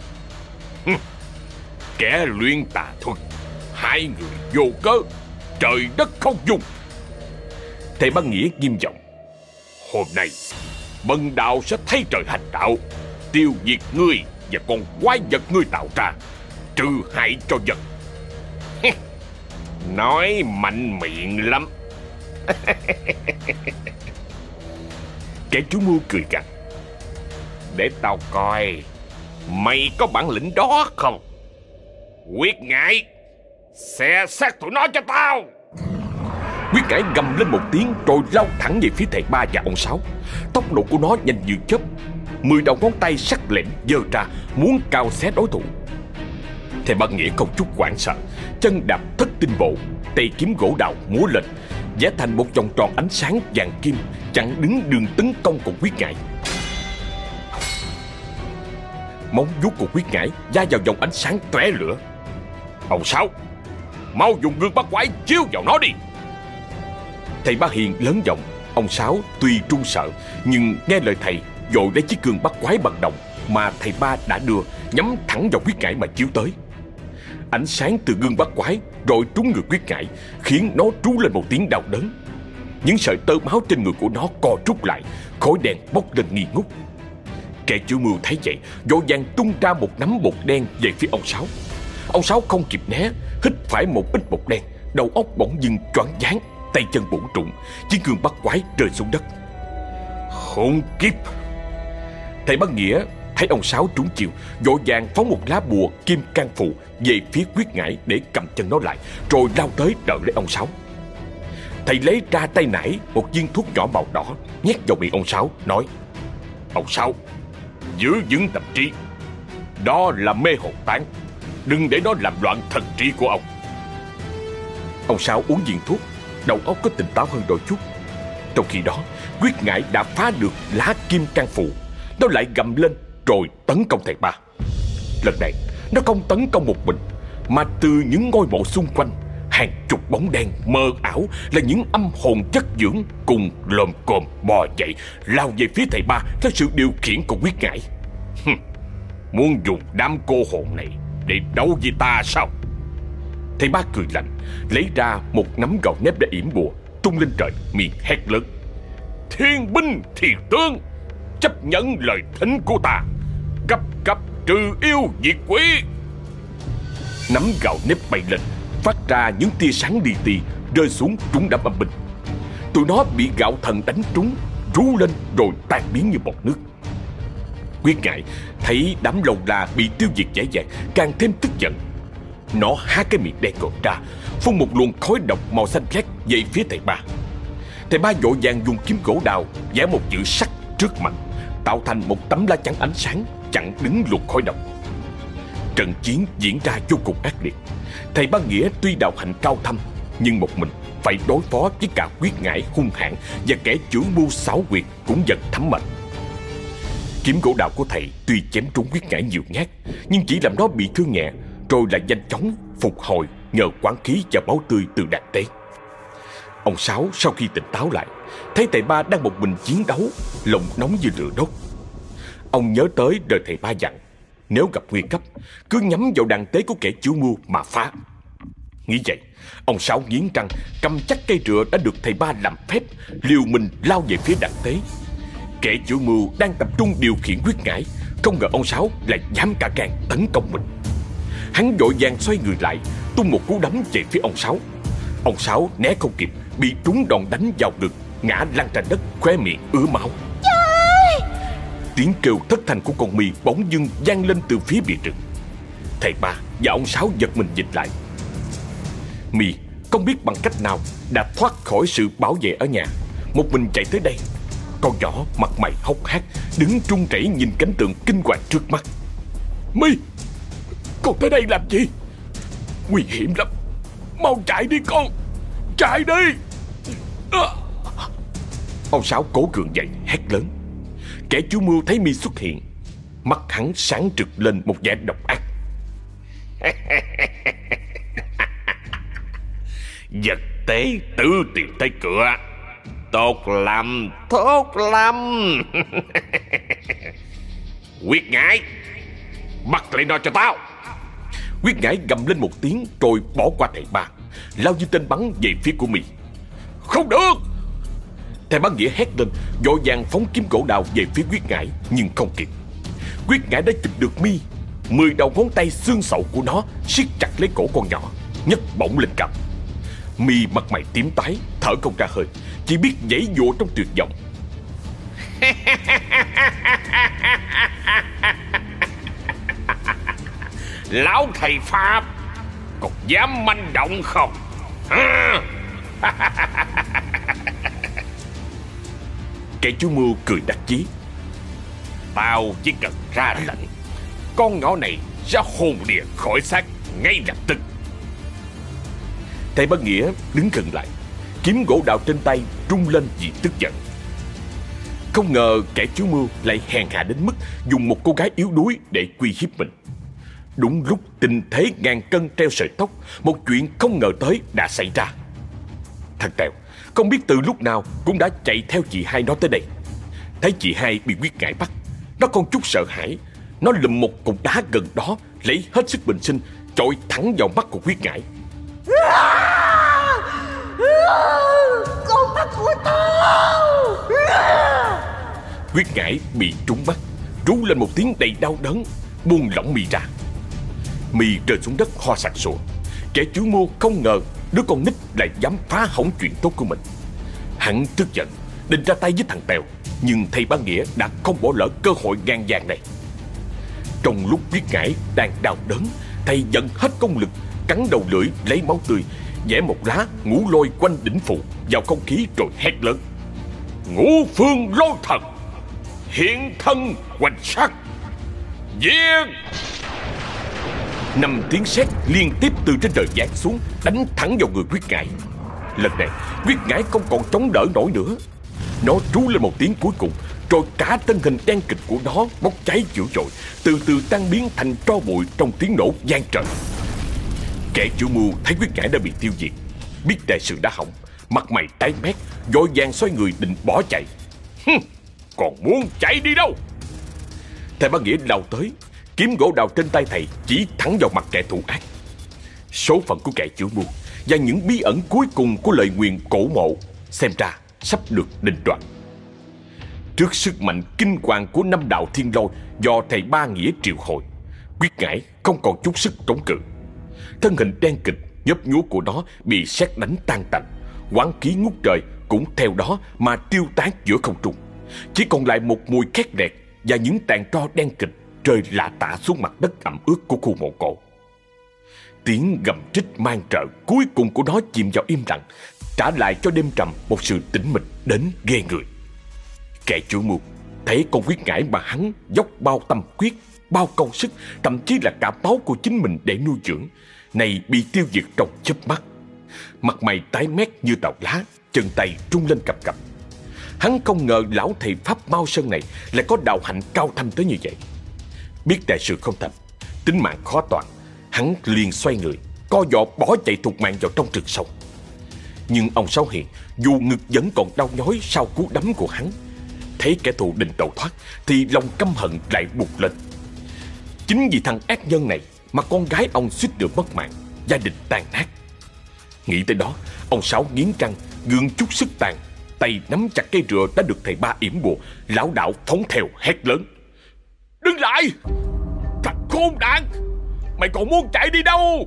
Kẻ luyện tà thuật, hai người vô cớ, trời đất không dung. Thầy Ba Nghĩa nghiêm giọng. Hôm nay Bần đạo sẽ thay trời hành đạo, tiêu diệt ngươi và con quái vật ngươi tạo ra, trừ hại cho vật. Nói mạnh miệng lắm. Kẻ chủ mưu cười gằn. Để tao coi mày có bản lĩnh đó không. Quyết Ngải, xé xác tụi nó cho tao. Quyết Ngải gầm lên một tiếng rồi lao thẳng về phía thầy Ba và ông Sáu. Tốc độ của nó nhanh như chớp, 10 đầu ngón tay sắc lẹm giơ ra muốn cào xé đối thủ. Thầy Ba Nghĩa không chút hoảng sợ, chân đạp thất tinh bộ, tay kiếm gỗ đào múa lên, vẽ thành một vòng tròn ánh sáng vàng kim chặn đứng đường tấn công của Quyết Ngải. Móng vuốt của Quyết Ngải va vào vòng ánh sáng tóe lửa. Ông Sáu, mau dùng gương bắt quái chiếu vào nó đi. Thầy Ba Hiền lớn giọng. Ông Sáu tuy run sợ nhưng nghe lời thầy, vội lấy chiếc gương bắt quái bằng đồng mà thầy Ba đã đưa, nhắm thẳng vào Quyết Ngải mà chiếu tới. Ánh sáng từ gương bắt quái rồi trúng người Quyết Ngải, khiến nó trú lên một tiếng đau đớn. Những sợi tơ máu trên người của nó co rút lại, khói đen bốc lên nghi ngút. Kẻ chủ mưu thấy vậy, vội vàng tung ra một nắm bột đen về phía ông Sáu. Ông Sáu không kịp né, hít phải một ít bột đen, đầu óc bỗng dưng choáng váng, tay chân bủn rủn, chiếc gương bắt quái rơi xuống đất. Khốn kiếp! Thầy Ba Nghĩa thấy ông Sáu trúng chiêu, vội vàng phóng một lá bùa kim can phù về phía Quyết Ngải để cầm chân nó lại, rồi lao tới đỡ lấy ông Sáu. Thầy lấy ra tay nải một viên thuốc nhỏ màu đỏ, nhét vào miệng ông Sáu, nói: Ông Sáu, giữ vững tâm trí. Đó là mê hồn tán, đừng để nó làm loạn thần trí của ông. Ông Sáu uống viên thuốc, đầu óc có tỉnh táo hơn đôi chút, Trong khi đó, Quyết Ngải đã phá được lá kim can phù. Nó lại gầm lên rồi tấn công thầy Ba. Lần này nó không tấn công một mình, mà từ những ngôi mộ xung quanh, hàng chục bóng đen mờ ảo là những âm hồn chất dưỡng cùng lồm cồm bò dậy, lao về phía thầy Ba theo sự điều khiển của Quyết Ngải. Muốn dùng đám cô hồn này để đấu với ta sao? Thầy Ba cười lạnh, lấy ra một nắm gạo nếp đã yểm bùa, tung lên trời, miệng hét lớn: Thiên binh thiền tướng, chấp nhận lời thỉnh của ta, cấp cấp trừ yêu diệt quỷ. Nắm gạo nếp bay lên, phát ra những tia sáng li ti, rơi xuống trúng đám âm binh. Tụi nó bị gạo thần đánh trúng, rú lên rồi tan biến như bọt nước. Quyết Ngải thấy đám lầu la bị tiêu diệt dễ dàng, càng thêm tức giận. Nó há cái miệng đen ngòm ra, phun một luồng khói độc màu xanh lét về phía thầy Ba. Thầy Ba vội vàng dùng kiếm gỗ đào vẽ một chữ sắt trước mặt, tạo thành một tấm lá chắn ánh sáng chặn đứng luồng khói độc. Trận chiến diễn ra vô cùng ác liệt. Thầy Ba Nghĩa tuy đạo hạnh cao thâm, nhưng một mình phải đối phó với cả Quyết Ngải hung hãn và kẻ chủ mưu xảo quyệt cũng dần thấm mệt. Kiếm gỗ đào của thầy tuy chém trúng Quyết Ngải nhiều nhát, nhưng chỉ làm nó bị thương nhẹ, rồi lại nhanh chóng phục hồi nhờ quán khí và máu tươi từ đàn tế. Ông Sáu sau khi tỉnh táo lại, thấy thầy Ba đang một mình chiến đấu, lòng nóng như lửa đốt. Ông nhớ tới lời thầy Ba dặn, nếu gặp nguy cấp, cứ nhắm vào đàn tế của kẻ chủ mưu mà phá. Nghĩ vậy, ông Sáu nghiến răng, cầm chắc cây rựa đã được thầy Ba làm phép, liều mình lao về phía đàn tế. Kẻ chủ mưu đang tập trung điều khiển Quyết Ngải, không ngờ ông Sáu lại dám cả gan tấn công mình. Hắn vội vàng xoay người lại, tung một cú đấm về phía ông Sáu. Ông Sáu né không kịp, bị trúng đòn đánh vào ngực, ngã lăn ra đất, khóe miệng ứa máu. Trời! Tiếng kêu thất thanh của con My bỗng dưng vang lên từ phía bìa rừng. Thầy Ba và ông Sáu giật mình nhìn lại. My không biết bằng cách nào đã thoát khỏi sự bảo vệ ở nhà, một mình chạy tới đây. Con nhỏ mặt mày hốc hác, đứng run rẩy nhìn cảnh tượng kinh hoàng trước mắt. My, con tới đây làm gì? Nguy hiểm lắm, mau chạy đi con, chạy đi. Ông Sáu cố gượng dậy hét lớn. Kẻ chủ mưu thấy My xuất hiện, mắt hắn sáng rực lên một vẻ độc ác. Vật tế tự tìm tới cửa, tốt lắm, tốt lắm. Quyết Ngải, bắt lại nó cho tao. Quyết Ngải gầm lên một tiếng rồi bỏ qua thầy Ba, lao như tên bắn về phía của My. Không được! Thầy Ba Nghĩa hét lên, vội vàng phóng kiếm gỗ đào về phía Quyết Ngải, nhưng không kịp. Quyết Ngải đã chụp được My, 10 đầu ngón tay xương sậu của nó siết chặt lấy cổ con nhỏ, nhấc bổng lên cầm. My mặt mày tím tái, thở không ra hơi, chỉ biết giãy giụa trong tuyệt vọng. Lão thầy Pháp, còn dám manh động không? Kẻ chủ mưu cười đắc chí. Tao chỉ cần ra lệnh, con nhỏ này sẽ hồn lìa khỏi xác ngay lập tức. Thầy Ba Nghĩa đứng gần lại, kiếm gỗ đào trên tay rung lên vì tức giận. Không ngờ kẻ chủ mưu lại hèn hạ đến mức dùng một cô gái yếu đuối để uy hiếp mình. Đúng lúc tình thế ngàn cân treo sợi tóc, một chuyện không ngờ tới đã xảy ra. Thằng Tèo không biết từ lúc nào cũng đã chạy theo chị hai nó tới đây. Thấy chị hai bị Quyết Ngải bắt, nó không chút sợ hãi. Nó lụm một cục đá gần đó, lấy hết sức bình sinh chọi thẳng vào mắt của Quyết Ngải. Con mắt của tao! Quyết Ngải bị trúng mắt, rú lên một tiếng đầy đau đớn, buông lỏng My ra. My rơi xuống đất ho sặc sụa. Kẻ chủ mưu không ngờ đứa con nít lại dám phá hỏng chuyện tốt của mình. Hắn tức giận định ra tay với thằng Tèo, nhưng thầy Ba Nghĩa đã không bỏ lỡ cơ hội ngang vàng này. Trong lúc Quyết Ngải đang đau đớn, thầy dần hết công lực, cắn đầu lưỡi lấy máu tươi, vẽ một lá ngũ lôi quanh đỉnh phù vào không khí rồi hét lớn. Ngũ phương lôi thần, hiện thân hoành sát, giết! 5 tiếng sét liên tiếp từ trên trời giáng xuống, đánh thẳng vào người Quyết Ngải. Lần này Quyết Ngải không còn chống đỡ nổi nữa. Nó trú lên một tiếng cuối cùng, rồi cả thân hình đen kịt của nó bốc cháy dữ dội, từ từ tan biến thành tro bụi trong tiếng nổ vang trời. Kẻ chủ mưu thấy Quyết Ngãi đã bị tiêu diệt, biết đại sự đã hỏng, mặt mày tái mét, vội vàng xoay người định bỏ chạy. Còn muốn chạy đi đâu? Thầy Ba Nghĩa lao tới, kiếm gỗ đào trên tay thầy chỉ thẳng vào mặt kẻ thù ác. Số phận của kẻ chủ mưu và những bí ẩn cuối cùng của lời nguyền cổ mộ xem ra sắp được định đoạt. Trước sức mạnh kinh hoàng của 5 đạo thiên lôi do thầy Ba Nghĩa triệu hồi, Quyết Ngãi không còn chút sức chống cự. Thân hình đen kịch nhấp nhúa của nó bị sét đánh tan tành, oán khí ngút trời cũng theo đó mà tiêu tán giữa không trung. Chỉ còn lại một mùi khét lẹt và những tàn tro đen kịch rơi lả tả xuống mặt đất ẩm ướt của khu mộ cổ. Tiếng gầm trích mang trợ cuối cùng của nó chìm vào im lặng, trả lại cho đêm trầm một sự tĩnh mịch đến ghê người. Kẻ chủ mưu thấy con Quyết Ngãi mà hắn dốc bao tâm quyết, bao công sức, thậm chí là cả máu của chính mình để nuôi dưỡng, này bị tiêu diệt trong chớp mắt. Mặt mày tái mét như tàu lá, chân tay rung lên cập cập. Hắn không ngờ lão thầy Pháp Mao Sơn này lại có đạo hạnh cao thâm tới như vậy. Biết đại sự không thành, tính mạng khó toàn, hắn liền xoay người, co giò bỏ chạy thục mạng vào trong rừng sâu. Nhưng ông Sáu Hiền dù ngực vẫn còn đau nhói sau cú đấm của hắn, thấy kẻ thù định tẩu thoát thì lòng căm hận lại bùng lên. Chính vì thằng ác nhân này mà con gái ông suýt được mất mạng, gia đình tan nát. Nghĩ tới đó, ông Sáu nghiến răng, gượng chút sức tàn, tay nắm chặt cây rựa đã được thầy Ba yểm bùa, lão đảo phóng theo hét lớn: "Đừng lại! Thằng khốn nạn! Mày còn muốn chạy đi đâu?"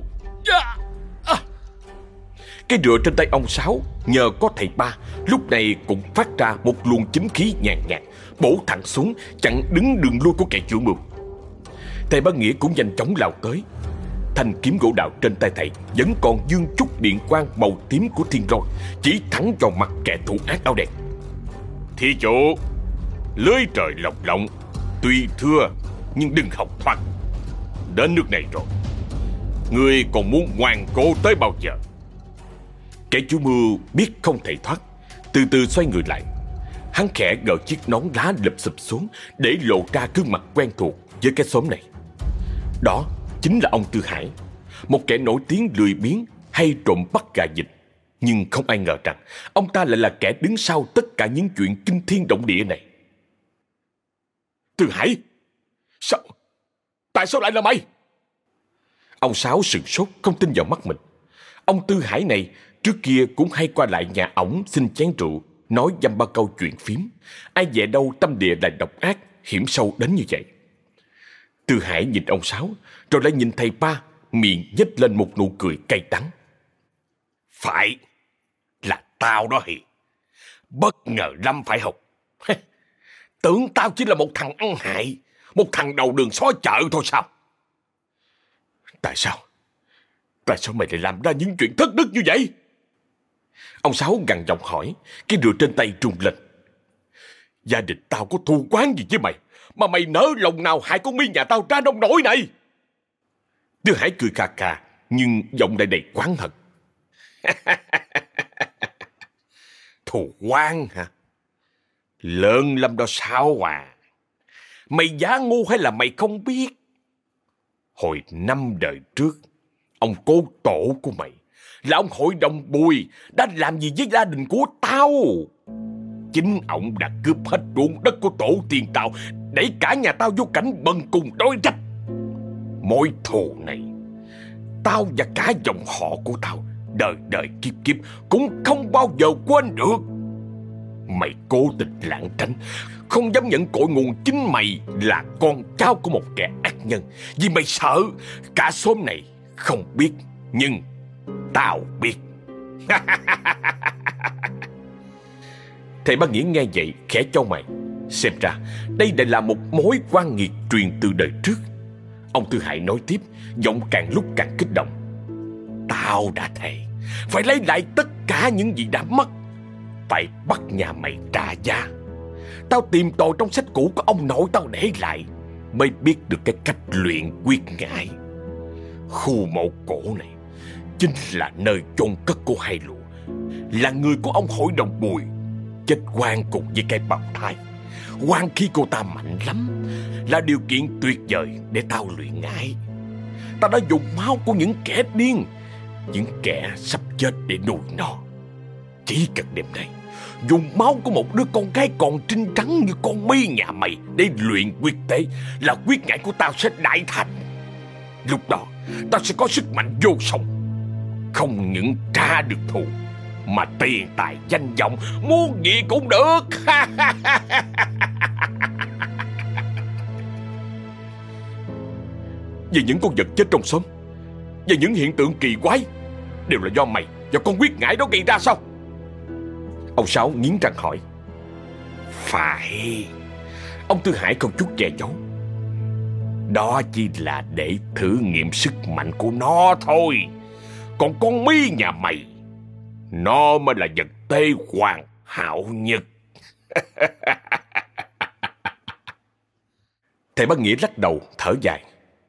Cái rựa trên tay ông Sáu nhờ có thầy Ba lúc này cũng phát ra một luồng chính khí nhàn nhạt, bổ thẳng xuống chặn đứng đường lui của kẻ chủ mưu. Thầy Ba Nghĩa cũng nhanh chóng lao tới. Thanh kiếm gỗ đào trên tay thầy vẫn còn dương chút điện quang màu tím của thiên lôi, chỉ thẳng vào mặt kẻ thủ ác áo đen. "Thí chủ, lưới trời lồng lộng, tuy thưa nhưng đừng hòng thoát. Đến nước này rồi, ngươi còn muốn ngoan cố tới bao giờ?" Kẻ chủ mưu biết không thể thoát, từ từ xoay người lại. Hắn khẽ gỡ chiếc nón lá lụp xụp xuống để lộ ra gương mặt quen thuộc với cái xóm này. Đó chính là ông Tư Hải, một kẻ nổi tiếng lười biếng hay trộm bắt gà vịt. Nhưng không ai ngờ rằng ông ta lại là kẻ đứng sau tất cả những chuyện kinh thiên động địa này. "Tư Hải, sao? Tại sao lại là mày?" Ông Sáu sửng sốt không tin vào mắt mình. Ông Tư Hải này trước kia cũng hay qua lại nhà ổng xin chén rượu, nói dăm ba câu chuyện phím. Ai dè đâu tâm địa lại độc ác, hiểm sâu đến như vậy. Tư Hải nhìn ông Sáu, rồi lại nhìn thầy Ba, miệng nhếch lên một nụ cười cay đắng. "Phải, là tao đó Hiền. Bất ngờ Lâm phải học. Tưởng tao chỉ là một thằng ăn hại, một thằng đầu đường xó chợ thôi sao? Tại sao mày lại làm ra những chuyện thất đức như vậy?" Ông Sáu gằn giọng hỏi, cái rượu trên tay rung lên. "Gia đình tao có thù oán gì với mày mà mày nỡ lòng nào hại con My nhà tao ra nông nỗi này?" Tư Hải cười khà khà, nhưng giọng lại đầy oán hận. "Thù oán hả? Lớn lắm đó Sáu à. Mày giả ngu hay là mày không biết? Hồi 5 đời trước, ông cố tổ của mày là ông hội đồng Bùi đã làm gì với gia đình của tao? Chính ổng đã cướp hết ruộng đất của tổ tiên tao, đẩy cả nhà tao vô cảnh bần cùng đói rách. Mối thù này, tao và cả dòng họ của tao đời đời kiếp kiếp cũng không bao giờ quên được. Mày cố tình lảng tránh, không dám nhận cội nguồn chính mày là con cháu của một kẻ ác nhân, vì mày sợ cả xóm này không biết, nhưng tao biết." Thầy Ba Nghĩa nghe vậy khẽ chau mày. Xem ra đây lại là một mối quan nghiệt truyền từ đời trước. Ông Tư Hải nói tiếp, giọng càng lúc càng kích động. "Tao đã thề phải lấy lại tất cả những gì đã mất, phải bắt nhà mày trả giá. Tao tìm tòi trong sách cũ của ông nội tao để lại, mới biết được cái cách luyện Quyết Ngãi. Khu mộ cổ này chính là nơi chôn cất của Hai Lụa, là người của ông hội đồng Bùi. chết oan cùng với cái bào thai. Oan khí cô ta mạnh lắm, là điều kiện tuyệt vời để tao luyện ngải. Ta đã dùng máu của những kẻ điên, những kẻ sắp chết để nuôi nó. Chỉ cần đêm nay dùng máu của một đứa con gái còn trinh trắng như con mi nhà mày để luyện quyết tế, là quyết ngải của tao sẽ đại thành. Lúc đó tao sẽ có sức mạnh vô song, không những trả được thù mà tiền tài danh vọng muốn gì cũng được. Về những con vật chết trong xóm, về những hiện tượng kỳ quái, đều là do mày và con quyết ngải đó gây ra sao? Ông Sáu nghiến răng hỏi. Phải. Ông Tư Hải không chút che giấu. Đó chỉ là để thử nghiệm sức mạnh của nó thôi. Còn con mi nhà mày, nó mới là vật tế hoàn hảo nhất. Thầy Bá Nghĩa lắc đầu thở dài.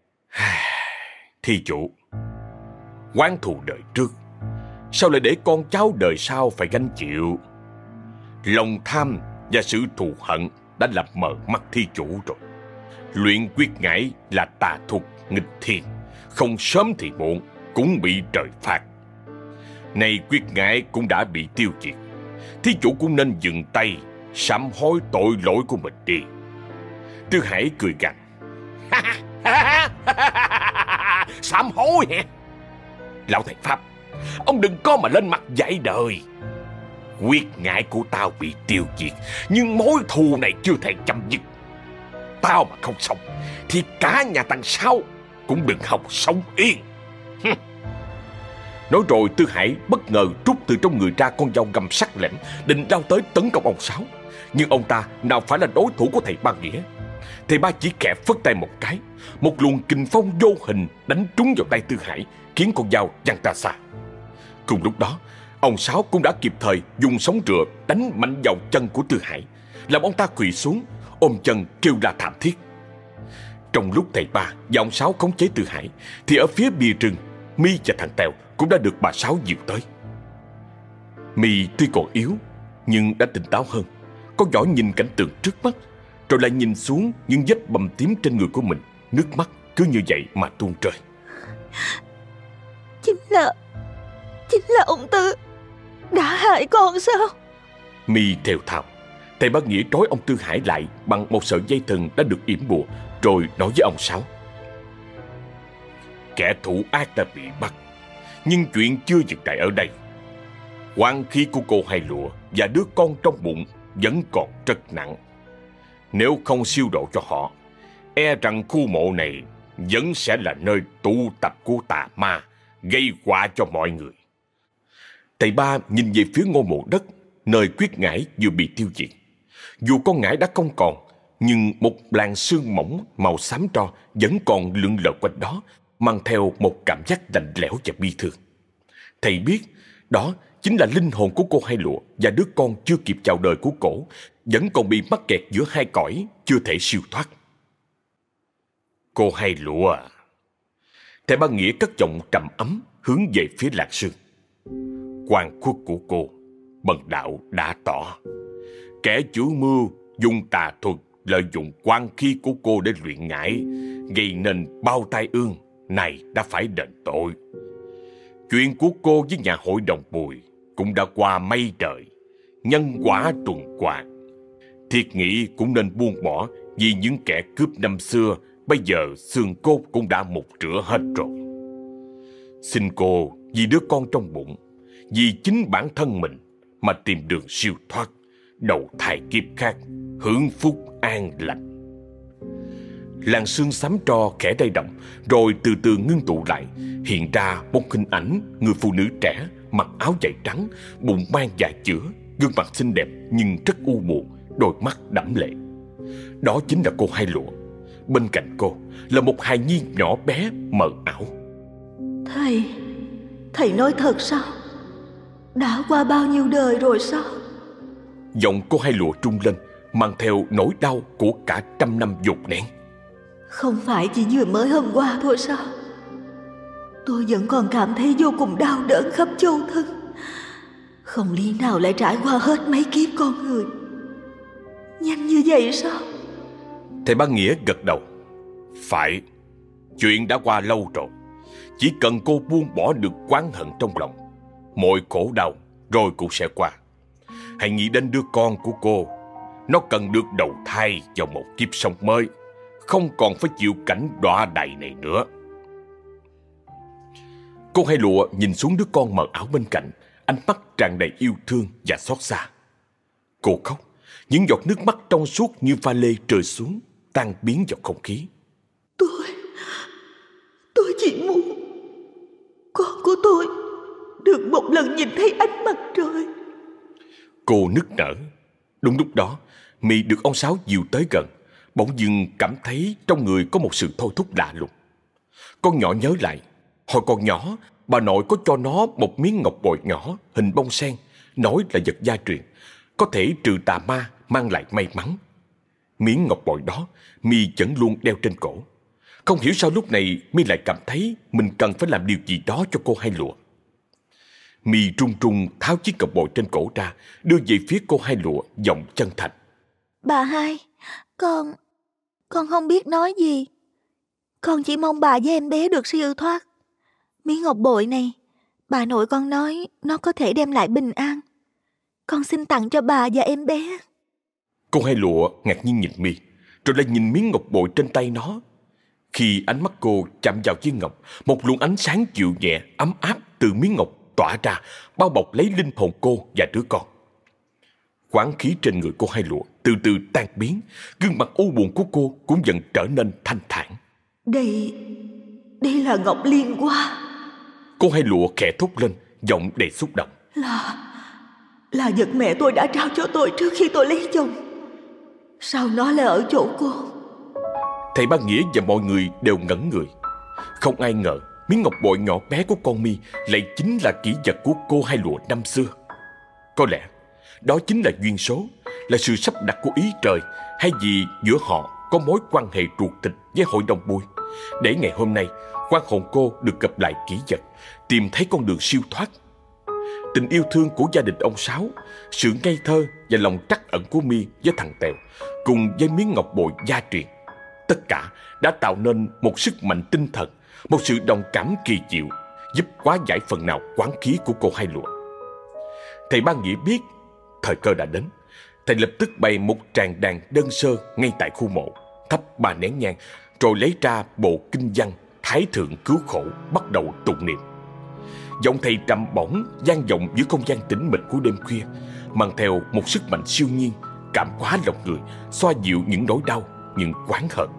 Thi chủ, oán thù đời trước, sao lại để con cháu đời sau phải gánh chịu? Lòng tham và sự thù hận đã làm mờ mắt thi chủ rồi. Luyện quyết ngải là tà thuật nghịch thiên, không sớm thì muộn cũng bị trời phạt. Nay quyết ngải cũng đã bị tiêu diệt, thi chủ cũng nên dừng tay sám hối tội lỗi của mình đi. Tư Hải cười gằn. Sám hối hả? Lão thầy Pháp, ông đừng có mà lên mặt dạy đời. Quyết ngải của tao bị tiêu diệt, nhưng mối thù này chưa thể chấm dứt. Tao mà không sống thì cả nhà thằng Sáu cũng đừng hòng sống yên. Nói rồi Tư Hải bất ngờ rút từ trong người ra con dao găm sắc lẹm, định lao tới tấn công ông Sáu. Nhưng ông ta nào phải là đối thủ của thầy Ba Nghĩa. Thầy Ba chỉ khẽ phất tay một cái, một luồng kình phong vô hình đánh trúng vào tay Tư Hải, khiến con dao văng ra xa. Cùng lúc đó, ông Sáu cũng đã kịp thời dùng sóng rựa đánh mạnh vào chân của Tư Hải, làm ông ta quỳ xuống, ôm chân kêu la thảm thiết. Trong lúc thầy Ba và ông Sáu khống chế Tư Hải, thì ở phía bìa rừng, Mi và thằng Tèo cũng đã được bà Sáu dìu tới. Mi tuy còn yếu nhưng đã tỉnh táo hơn. Con nhỏ nhìn cảnh tượng trước mắt, rồi lại nhìn xuống những vết bầm tím trên người của mình. Nước mắt cứ như vậy mà tuôn rơi. Chính là ông Tư đã hại con sao? Mi thều thào. Thầy Bá Nghĩa trói ông Tư Hải lại bằng một sợi dây thừng đã được yểm bùa, rồi nói với ông Sáu. Kẻ thủ ác đã bị bắt, nhưng chuyện chưa dừng lại ở đây. Oán khí của cô Hai Lụa và đứa con trong bụng vẫn còn rất nặng. Nếu không siêu độ cho họ, e rằng khu mộ này vẫn sẽ là nơi tụ tập của tà ma, gây họa cho mọi người. Thầy Ba nhìn về phía ngôi mộ đất, nơi quyết ngải vừa bị tiêu diệt. Dù con ngải đã không còn, nhưng một làn sương mỏng màu xám tro vẫn còn lượn lờ quanh đó, mang theo một cảm giác lạnh lẽo và bi thương. Thầy biết đó chính là linh hồn của cô Hai Lụa và đứa con chưa kịp chào đời của cổ, vẫn còn bị mắc kẹt giữa hai cõi, chưa thể siêu thoát. Cô Hai Lụa. Thầy Ba Nghĩa cất giọng trầm ấm hướng về phía Lạc Sương. Oan khuất của cô, bần đạo đã tỏ. Kẻ chủ mưu dùng tà thuật lợi dụng oan khí của cô để luyện ngải, gây nên bao tai ương, này đã phải đền tội. Chuyện của cô với nhà hội đồng Bùi cũng đã qua mây trời, nhân quả tuần hoàn. Thiệt nghĩ cũng nên buông bỏ, vì những kẻ cướp năm xưa bây giờ xương cốt cũng đã mục rửa hết rồi. Xin cô vì đứa con trong bụng, vì chính bản thân mình mà tìm đường siêu thoát, đầu thai kiếp khác, hưởng phúc an lành. Làn sương xám tro khẽ lay động, rồi từ từ ngưng tụ lại, hiện ra một hình ảnh người phụ nữ trẻ, mặc áo dài trắng, bụng mang dạ chữa, gương mặt xinh đẹp nhưng rất u buồn, đôi mắt đẫm lệ. Đó chính là cô Hai Lụa. Bên cạnh cô là một hài nhi nhỏ bé mờ ảo. Thầy nói thật sao? Đã qua bao nhiêu đời rồi sao? Giọng cô Hai Lụa trung lên, mang theo nỗi đau của cả 100 năm dột nén. Không phải chỉ vừa mới hôm qua thôi sao? Tôi vẫn còn cảm thấy vô cùng đau đớn khắp châu thân. Không lý nào lại trải qua hết mấy kiếp con người. Nhanh như vậy sao? Thầy Ba Nghĩa gật đầu. Phải, chuyện đã qua lâu rồi. Chỉ cần cô buông bỏ được oán hận trong lòng, mọi khổ đau rồi cũng sẽ qua. Hãy nghĩ đến đứa con của cô. Nó cần được đầu thai vào một kiếp sống mới, không còn phải chịu cảnh đọa đầy này nữa. Cô Hai Lụa nhìn xuống đứa con mờ ảo bên cạnh, ánh mắt tràn đầy yêu thương và xót xa. Cô khóc, những giọt nước mắt trong suốt như pha lê rơi xuống, tan biến vào không khí. Tôi chỉ muốn con của tôi được một lần nhìn thấy ánh mặt trời. Cô nức nở. Đúng lúc đó, My được ông Sáu dìu tới gần, bỗng dưng cảm thấy trong người có một sự thôi thúc lạ lùng. Con nhỏ nhớ lại, hồi còn nhỏ, bà nội có cho nó một miếng ngọc bội nhỏ hình bông sen, nói là vật gia truyền, có thể trừ tà ma, mang lại may mắn. Miếng ngọc bội đó, My vẫn luôn đeo trên cổ. Không hiểu sao lúc này My lại cảm thấy mình cần phải làm điều gì đó cho cô Hai Lụa. My trung trung tháo chiếc ngọc bội trên cổ ra, đưa về phía cô Hai Lụa, giọng chân thành. Bà hai, con không biết nói gì. Con chỉ mong bà với em bé được siêu thoát. Miếng ngọc bội này, bà nội con nói nó có thể đem lại bình an. Con xin tặng cho bà và em bé. Cô Hai Lụa ngạc nhiên nhìn My, rồi lại nhìn miếng ngọc bội trên tay nó. Khi ánh mắt cô chạm vào viên ngọc, một luồng ánh sáng dịu nhẹ, ấm áp từ miếng ngọc tỏa ra, bao bọc lấy linh hồn cô và đứa con. Quán khí trên người cô Hai Lụa từ từ tan biến, gương mặt u buồn của cô cũng dần trở nên thanh thản. Đây là ngọc liên hoa. Cô Hai Lụa khẽ thốt lên, giọng đầy xúc động. Là vật mẹ tôi đã trao cho tôi trước khi tôi lấy chồng. Sao nó lại ở chỗ cô? Thầy Ba Nghĩa và mọi người đều ngẩn người. Không ai ngờ miếng ngọc bội nhỏ bé của con My lại chính là kỷ vật của cô Hai Lụa năm xưa. Có lẽ đó chính là duyên số, là sự sắp đặt của ý trời, hay vì giữa họ có mối quan hệ ruột thịt với hội đồng Bùi, để ngày hôm nay quan hồn cô được gặp lại kỷ vật, tìm thấy con đường siêu thoát. Tình yêu thương của gia đình ông Sáu, sự ngây thơ và lòng trắc ẩn của My với thằng Tèo, cùng với miếng ngọc bội gia truyền, tất cả đã tạo nên một sức mạnh tinh thần, một sự đồng cảm kỳ diệu, giúp hóa giải phần nào quán khí của cô Hai Lụa. Thầy Ba Nghĩa biết thời cơ đã đến. Thầy lập tức bày một tràng đàn đơn sơ ngay tại khu mộ, thắp 3 nén nhang, rồi lấy ra bộ kinh văn Thái Thượng Cứu Khổ, bắt đầu tụng niệm. Giọng thầy trầm bổng vang vọng giữa không gian tĩnh mịch của đêm khuya, mang theo một sức mạnh siêu nhiên, cảm hóa lòng người, xoa dịu những nỗi đau, những oán hận.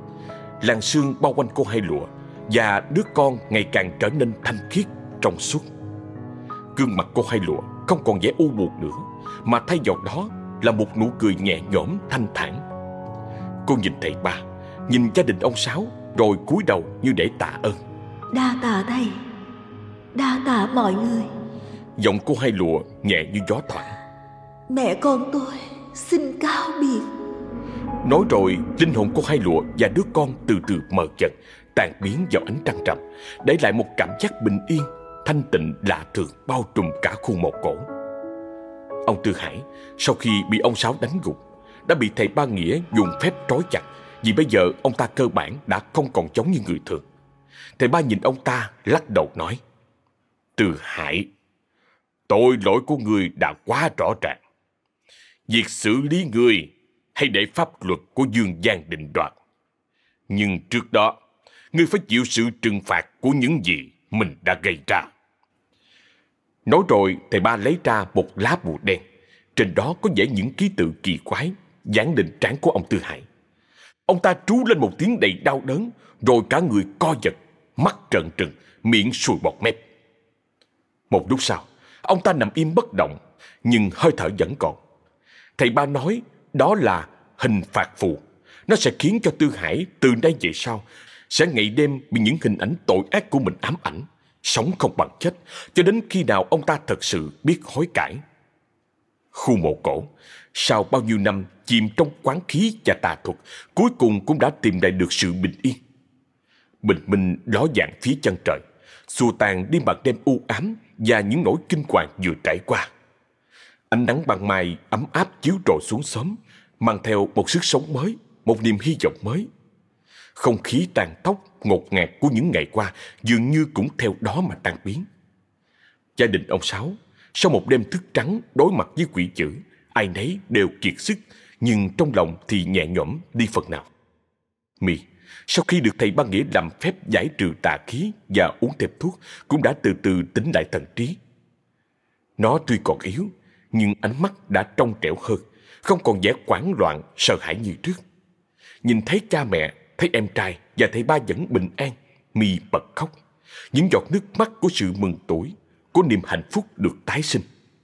Làn sương bao quanh cô Hai Lụa và đứa con ngày càng trở nên thanh khiết, trong suốt. Gương mặt cô Hai Lụa không còn vẻ u buồn nữa, mà thay vào đó là một nụ cười nhẹ nhõm thanh thản. Cô nhìn thầy Ba, nhìn gia đình ông Sáu, rồi cúi đầu như để tạ ơn. Đa tạ thầy, đa tạ mọi người. Giọng cô Hai Lụa nhẹ như gió thoảng. Mẹ con tôi xin cáo biệt. Nói rồi, linh hồn cô Hai Lụa và đứa con từ từ mờ dần, tan biến vào ánh trăng rằm, để lại một cảm giác bình yên, thanh tịnh lạ thường bao trùm cả khu mộ cổ. Ông Tư Hải, sau khi bị ông Sáu đánh gục, đã bị thầy Ba Nghĩa dùng phép trói chặt, vì bây giờ ông ta cơ bản đã không còn giống như người thường. Thầy Ba nhìn ông ta, lắc đầu nói: Tư Hải, tội lỗi của ngươi đã quá rõ ràng. Việc xử lý ngươi hay để pháp luật của dương gian định đoạt. Nhưng trước đó, ngươi phải chịu sự trừng phạt của những gì mình đã gây ra. Nói rồi, thầy Ba lấy ra một lá bùa đen. Trên đó có vẽ những ký tự kỳ quái dán lên trán của ông Tư Hải. Ông ta trú lên một tiếng đầy đau đớn, rồi cả người co giật, mắt trợn trừng, miệng sùi bọt mép. Một lúc sau, ông ta nằm im bất động, nhưng hơi thở vẫn còn. Thầy Ba nói đó là hình phạt phù. Nó sẽ khiến cho Tư Hải từ nay về sau sẽ ngày đêm bị những hình ảnh tội ác của mình ám ảnh, sống không bằng chết, cho đến khi nào ông ta thật sự biết hối cải. Khu mộ cổ, sau bao nhiêu năm chìm trong quán khí và tà thuật, cuối cùng cũng đã tìm lại được sự bình yên. Bình minh ló dạng phía chân trời, xua tan đi màn đêm u ám và những nỗi kinh hoàng vừa trải qua. Ánh nắng ban mai ấm áp chiếu rọi xuống xóm, mang theo một sức sống mới, một niềm hy vọng mới. Không khí tàn tóc, ngột ngạt của những ngày qua dường như cũng theo đó mà tan biến. Gia đình ông Sáu, sau một đêm thức trắng đối mặt với quỷ dữ, ai nấy đều kiệt sức, nhưng trong lòng thì nhẹ nhõm đi phần nào. My, sau khi được thầy Ba Nghĩa làm phép giải trừ tà khí và uống thêm thuốc, cũng đã từ từ tỉnh lại thần trí. Nó tuy còn yếu, nhưng ánh mắt đã trong trẻo hơn, không còn vẻ hoảng loạn, sợ hãi như trước. Nhìn thấy cha mẹ, thấy em trai và thầy Ba vẫn bình an, My bật khóc. Những giọt nước mắt của sự mừng tuổi, của niềm hạnh phúc được tái sinh.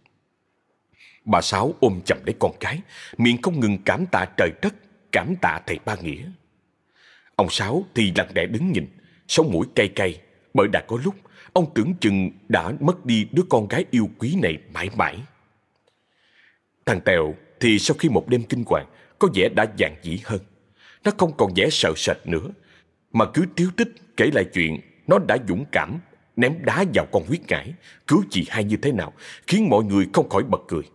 Bà Sáu ôm chầm lấy con cái, miệng không ngừng cảm tạ trời đất, cảm tạ thầy Ba Nghĩa. Ông Sáu thì lặng lẽ đứng nhìn, sống mũi cay cay, bởi đã có lúc ông tưởng chừng đã mất đi đứa con gái yêu quý này mãi mãi. Thằng Tèo thì sau khi một đêm kinh hoàng, có vẻ đã dạn dĩ hơn. Nó không còn vẻ sợ sệt nữa, mà cứ tíu tích kể lại chuyện nó đã dũng cảm ném đá vào con huyết ngải, cứu chị hai như thế nào, khiến mọi người không khỏi bật cười.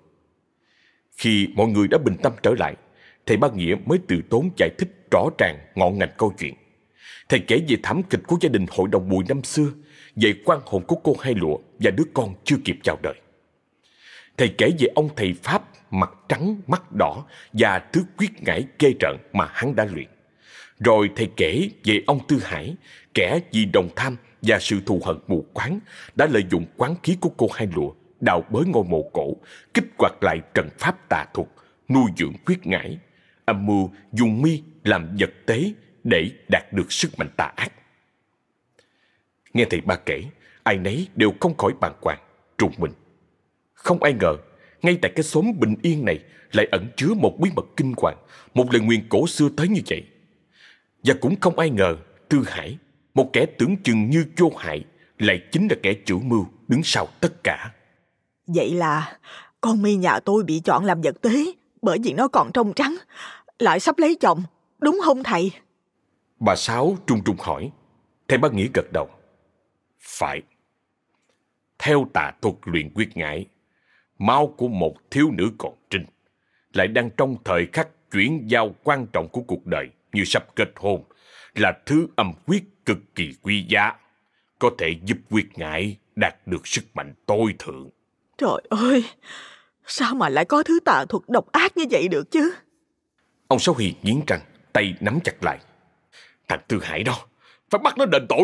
Khi mọi người đã bình tâm trở lại, thầy Ba Nghĩa mới từ tốn giải thích rõ ràng ngọn ngành câu chuyện. Thầy kể về thảm kịch của gia đình hội đồng Bùi năm xưa, về quan hồn của cô Hai Lụa và đứa con chưa kịp chào đời. Thầy kể về ông thầy Pháp mặt trắng mắt đỏ và thứ quyết ngải ghê rợn mà hắn đã luyện. Rồi thầy kể về ông Tư Hải, kẻ vì đồng tham và sự thù hận mù quáng đã lợi dụng quán khí của cô Hai Lụa đào bới ngôi mộ cổ, kích hoạt lại trận pháp tà thuật, nuôi dưỡng quyết ngải, âm mưu dùng My làm vật tế để đạt được sức mạnh tà ác. Nghe thầy Ba kể, ai nấy đều không khỏi bàng hoàng, trùng mình. Không ai ngờ, ngay tại cái xóm bình yên này lại ẩn chứa một bí mật kinh hoàng, một lời nguyền cổ xưa tới như vậy. Và cũng không ai ngờ Tư Hải, một kẻ tưởng chừng như vô hại, lại chính là kẻ chủ mưu đứng sau tất cả. Vậy là con My nhà tôi bị chọn làm vật tế bởi vì nó còn trong trắng, lại sắp lấy chồng, đúng không thầy? Bà Sáu trung trung hỏi. Thầy Ba Nghĩa gật đầu. Phải. Theo tà thuật luyện quyết ngải, máu của một thiếu nữ còn trinh lại đang trong thời khắc chuyển giao quan trọng của cuộc đời như sắp kết hôn, là thứ âm quyết cực kỳ quý giá, có thể giúp quyết ngải đạt được sức mạnh tối thượng. Trời ơi, sao mà lại có thứ tà thuật độc ác như vậy được chứ? Ông Sáu Hiền nghiến răng, tay nắm chặt lại. Thằng Tư Hải đó, phải bắt nó đền tội.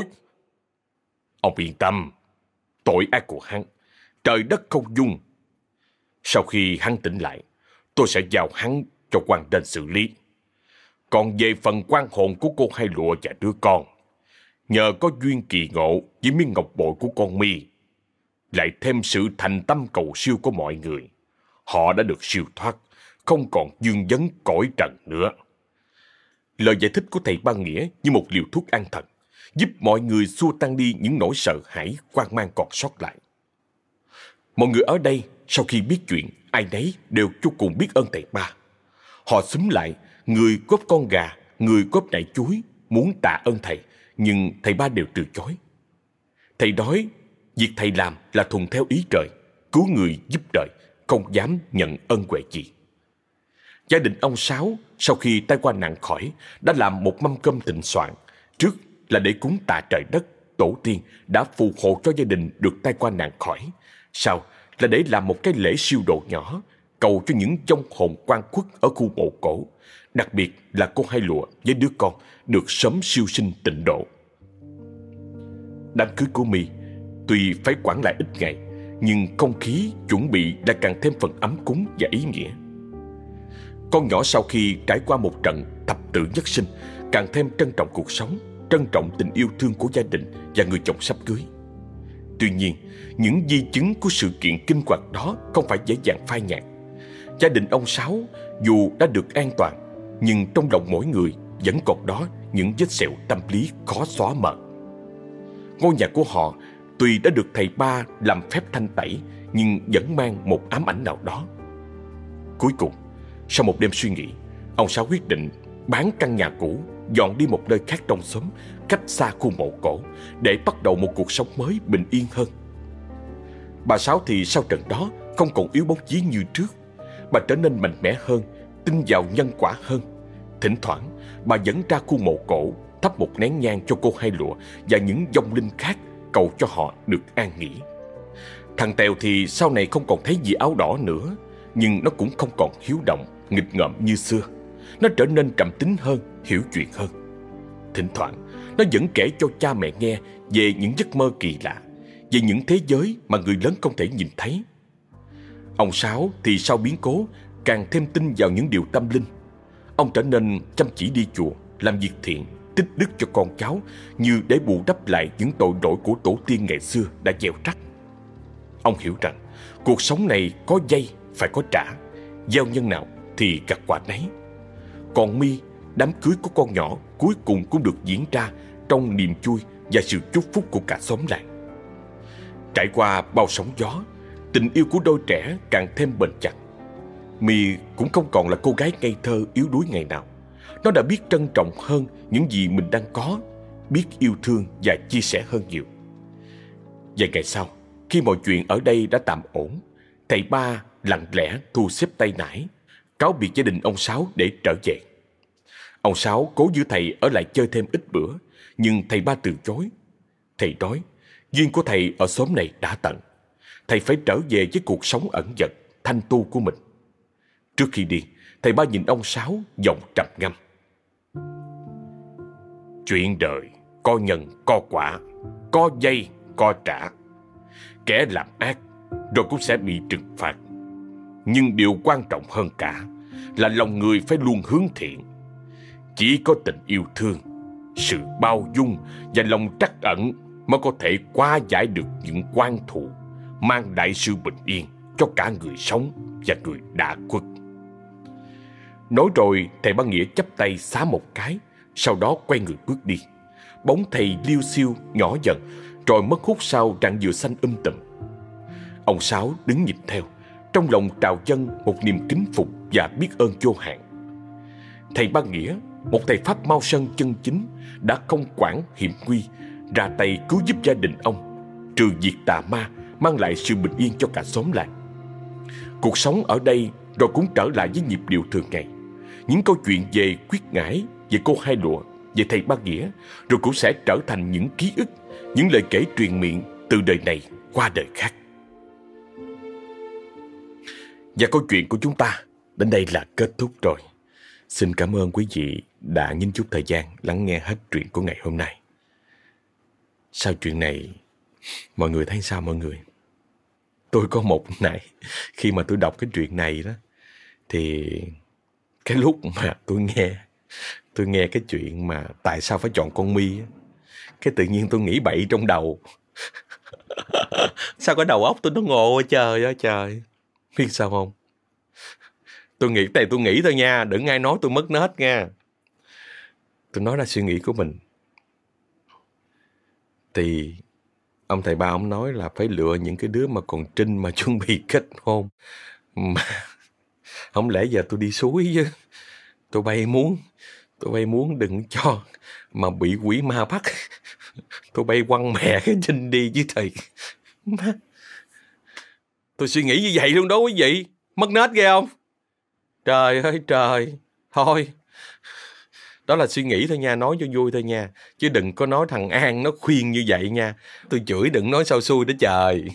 Ông yên tâm, tội ác của hắn, trời đất không dung. Sau khi hắn tỉnh lại, tôi sẽ giao hắn cho quan trên xử lý. Còn về phần quan hồn của cô Hai Lụa và đứa con, nhờ có duyên kỳ ngộ với miếng ngọc bội của con My, lại thêm sự thành tâm cầu siêu của mọi người, họ đã được siêu thoát, không còn vương vấn cõi trần nữa. Lời giải thích của thầy Ba Nghĩa như một liều thuốc an thần, giúp mọi người xua tan đi những nỗi sợ hãi hoang mang còn sót lại. Mọi người ở đây sau khi biết chuyện, ai nấy đều vô cùng biết ơn thầy Ba. Họ xúm lại, người góp con gà, người góp nải chuối, muốn tạ ơn thầy, nhưng thầy Ba đều từ chối. Thầy nói việc thầy làm là thuận theo ý trời, cứu người giúp đời, không dám nhận ân huệ gì. Gia đình ông Sáu sau khi tai qua nạn khỏi đã làm một mâm cơm thịnh soạn, trước là để cúng tạ trời đất, tổ tiên đã phù hộ cho gia đình được tai qua nạn khỏi, sau là để làm một cái lễ siêu độ nhỏ, cầu cho những vong hồn oan khuất ở khu mộ cổ, đặc biệt là cô Hai Lụa với đứa con được sớm siêu sinh tịnh độ. Đám cưới của My tuy phải quản lại ít ngày, nhưng không khí chuẩn bị đã càng thêm phần ấm cúng và ý nghĩa. Con nhỏ sau khi trải qua một trận thập tử nhất sinh, càng thêm trân trọng cuộc sống, trân trọng tình yêu thương của gia đình và người chồng sắp cưới. Tuy nhiên, những di chứng của sự kiện kinh hoàng đó không phải dễ dàng phai nhạt. Gia đình ông Sáu dù đã được an toàn, nhưng trong lòng mỗi người vẫn còn đó những vết sẹo tâm lý khó xóa mờ. Ngôi nhà của họ tuy đã được thầy Ba làm phép thanh tẩy, nhưng vẫn mang một ám ảnh nào đó. Cuối cùng, sau một đêm suy nghĩ, ông Sáu quyết định bán căn nhà cũ, dọn đi một nơi khác trong xóm, cách xa khu mộ cổ, để bắt đầu một cuộc sống mới bình yên hơn. Bà Sáu thì sau trận đó không còn yếu bóng vía như trước. Bà trở nên mạnh mẽ hơn, tin vào nhân quả hơn. Thỉnh thoảng, bà dẫn ra khu mộ cổ, thắp một nén nhang cho cô Hai Lụa và những vong linh khác, cầu cho họ được an nghỉ. Thằng Tèo thì sau này không còn thấy gì áo đỏ nữa, nhưng nó cũng không còn hiếu động, nghịch ngợm như xưa. Nó trở nên trầm tính hơn, hiểu chuyện hơn. Thỉnh thoảng, nó vẫn kể cho cha mẹ nghe về những giấc mơ kỳ lạ, về những thế giới mà người lớn không thể nhìn thấy. Ông Sáu thì sau biến cố càng thêm tin vào những điều tâm linh. Ông trở nên chăm chỉ đi chùa, làm việc thiện, tích đức cho con cháu, như để bù đắp lại những tội lỗi của tổ tiên ngày xưa đã gieo rắc. Ông hiểu rằng cuộc sống này có vay phải có trả, gieo nhân nào thì gặt quả nấy. Còn Mi, đám cưới của con nhỏ cuối cùng cũng được diễn ra trong niềm vui và sự chúc phúc của cả xóm làng. Trải qua bao sóng gió, tình yêu của đôi trẻ càng thêm bền chặt. My cũng không còn là cô gái ngây thơ yếu đuối ngày nào. Nó đã biết trân trọng hơn những gì mình đang có, biết yêu thương và chia sẻ hơn nhiều. Vài ngày sau, khi mọi chuyện ở đây đã tạm ổn, thầy Ba lặng lẽ thu xếp tay nải, cáo biệt gia đình ông Sáu để trở về. Ông Sáu cố giữ thầy ở lại chơi thêm ít bữa, nhưng thầy Ba từ chối. Thầy nói, duyên của thầy ở xóm này đã tận. Thầy phải trở về với cuộc sống ẩn dật, thanh tu của mình. Trước khi đi, thầy Ba nhìn ông Sáu, giọng trầm ngâm. Chuyện đời, có nhân, có quả, có vay, có trả. Kẻ làm ác, rồi cũng sẽ bị trừng phạt. Nhưng điều quan trọng hơn cả là lòng người phải luôn hướng thiện. Chỉ có tình yêu thương, sự bao dung và lòng trắc ẩn mới có thể hóa giải được những oan thù, mang lại sự bình yên cho cả người sống và người đã khuất. Nói rồi, thầy Ba Nghĩa chắp tay xá một cái, sau đó quay người bước đi. Bóng thầy liêu xiêu nhỏ dần, rồi mất hút sau rặng dừa xanh tùm. Ông Sáu đứng nhìn theo, trong lòng trào dâng một niềm kính phục và biết ơn vô hạn. Thầy Ba Nghĩa, một thầy Pháp Mao Sơn chân chính, đã không quản hiểm nguy, ra tay cứu giúp gia đình ông, trừ diệt tà ma, mang lại sự bình yên cho cả xóm làng. Cuộc sống ở đây rồi cũng trở lại với nhịp điệu thường ngày. Những câu chuyện về Quyết Ngãi, về cô Hai Lụa, về thầy Ba Nghĩa, rồi cũng sẽ trở thành những ký ức, những lời kể truyền miệng từ đời này qua đời khác. Và câu chuyện của chúng ta đến đây là kết thúc rồi. Xin cảm ơn quý vị đã nhín chút thời gian lắng nghe hết truyện của ngày hôm nay. Sau chuyện này, mọi người thấy sao mọi người? Tôi có một nãy, khi mà tôi đọc cái chuyện này đó, thì cái lúc mà tôi nghe cái chuyện mà tại sao phải chọn con Mi á, cái tự nhiên tôi nghĩ bậy trong đầu. Sao cái đầu óc tôi nó ngộ trời ơi trời. Biết sao không? Tôi nghĩ thôi nha, đừng ai nói tôi mất nết nha. Tôi nói ra suy nghĩ của mình. Thì ông thầy Ba ông nói là phải lựa những cái đứa mà còn trinh mà chuẩn bị kết hôn. Mà không lẽ giờ tôi đi suối chứ. Tôi bay muốn đừng cho mà bị quỷ ma bắt. Tôi bay quăng mẹ cái trinh đi chứ thầy. Tôi suy nghĩ như vậy luôn đó quý vị. Mất nết ghê không? Trời ơi trời. Thôi, đó là suy nghĩ thôi nha, nói cho vui thôi nha. Chứ đừng có nói thằng An nó khuyên như vậy nha. Tôi chửi đừng nói sao xui đó trời.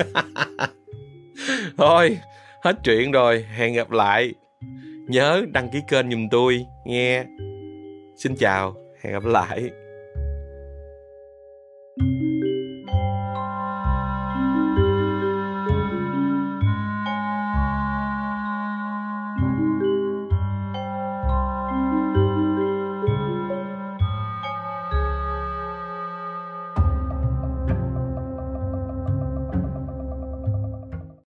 Thôi, hết chuyện rồi, hẹn gặp lại. Nhớ đăng ký kênh giùm tôi nghe. Xin chào, hẹn gặp lại.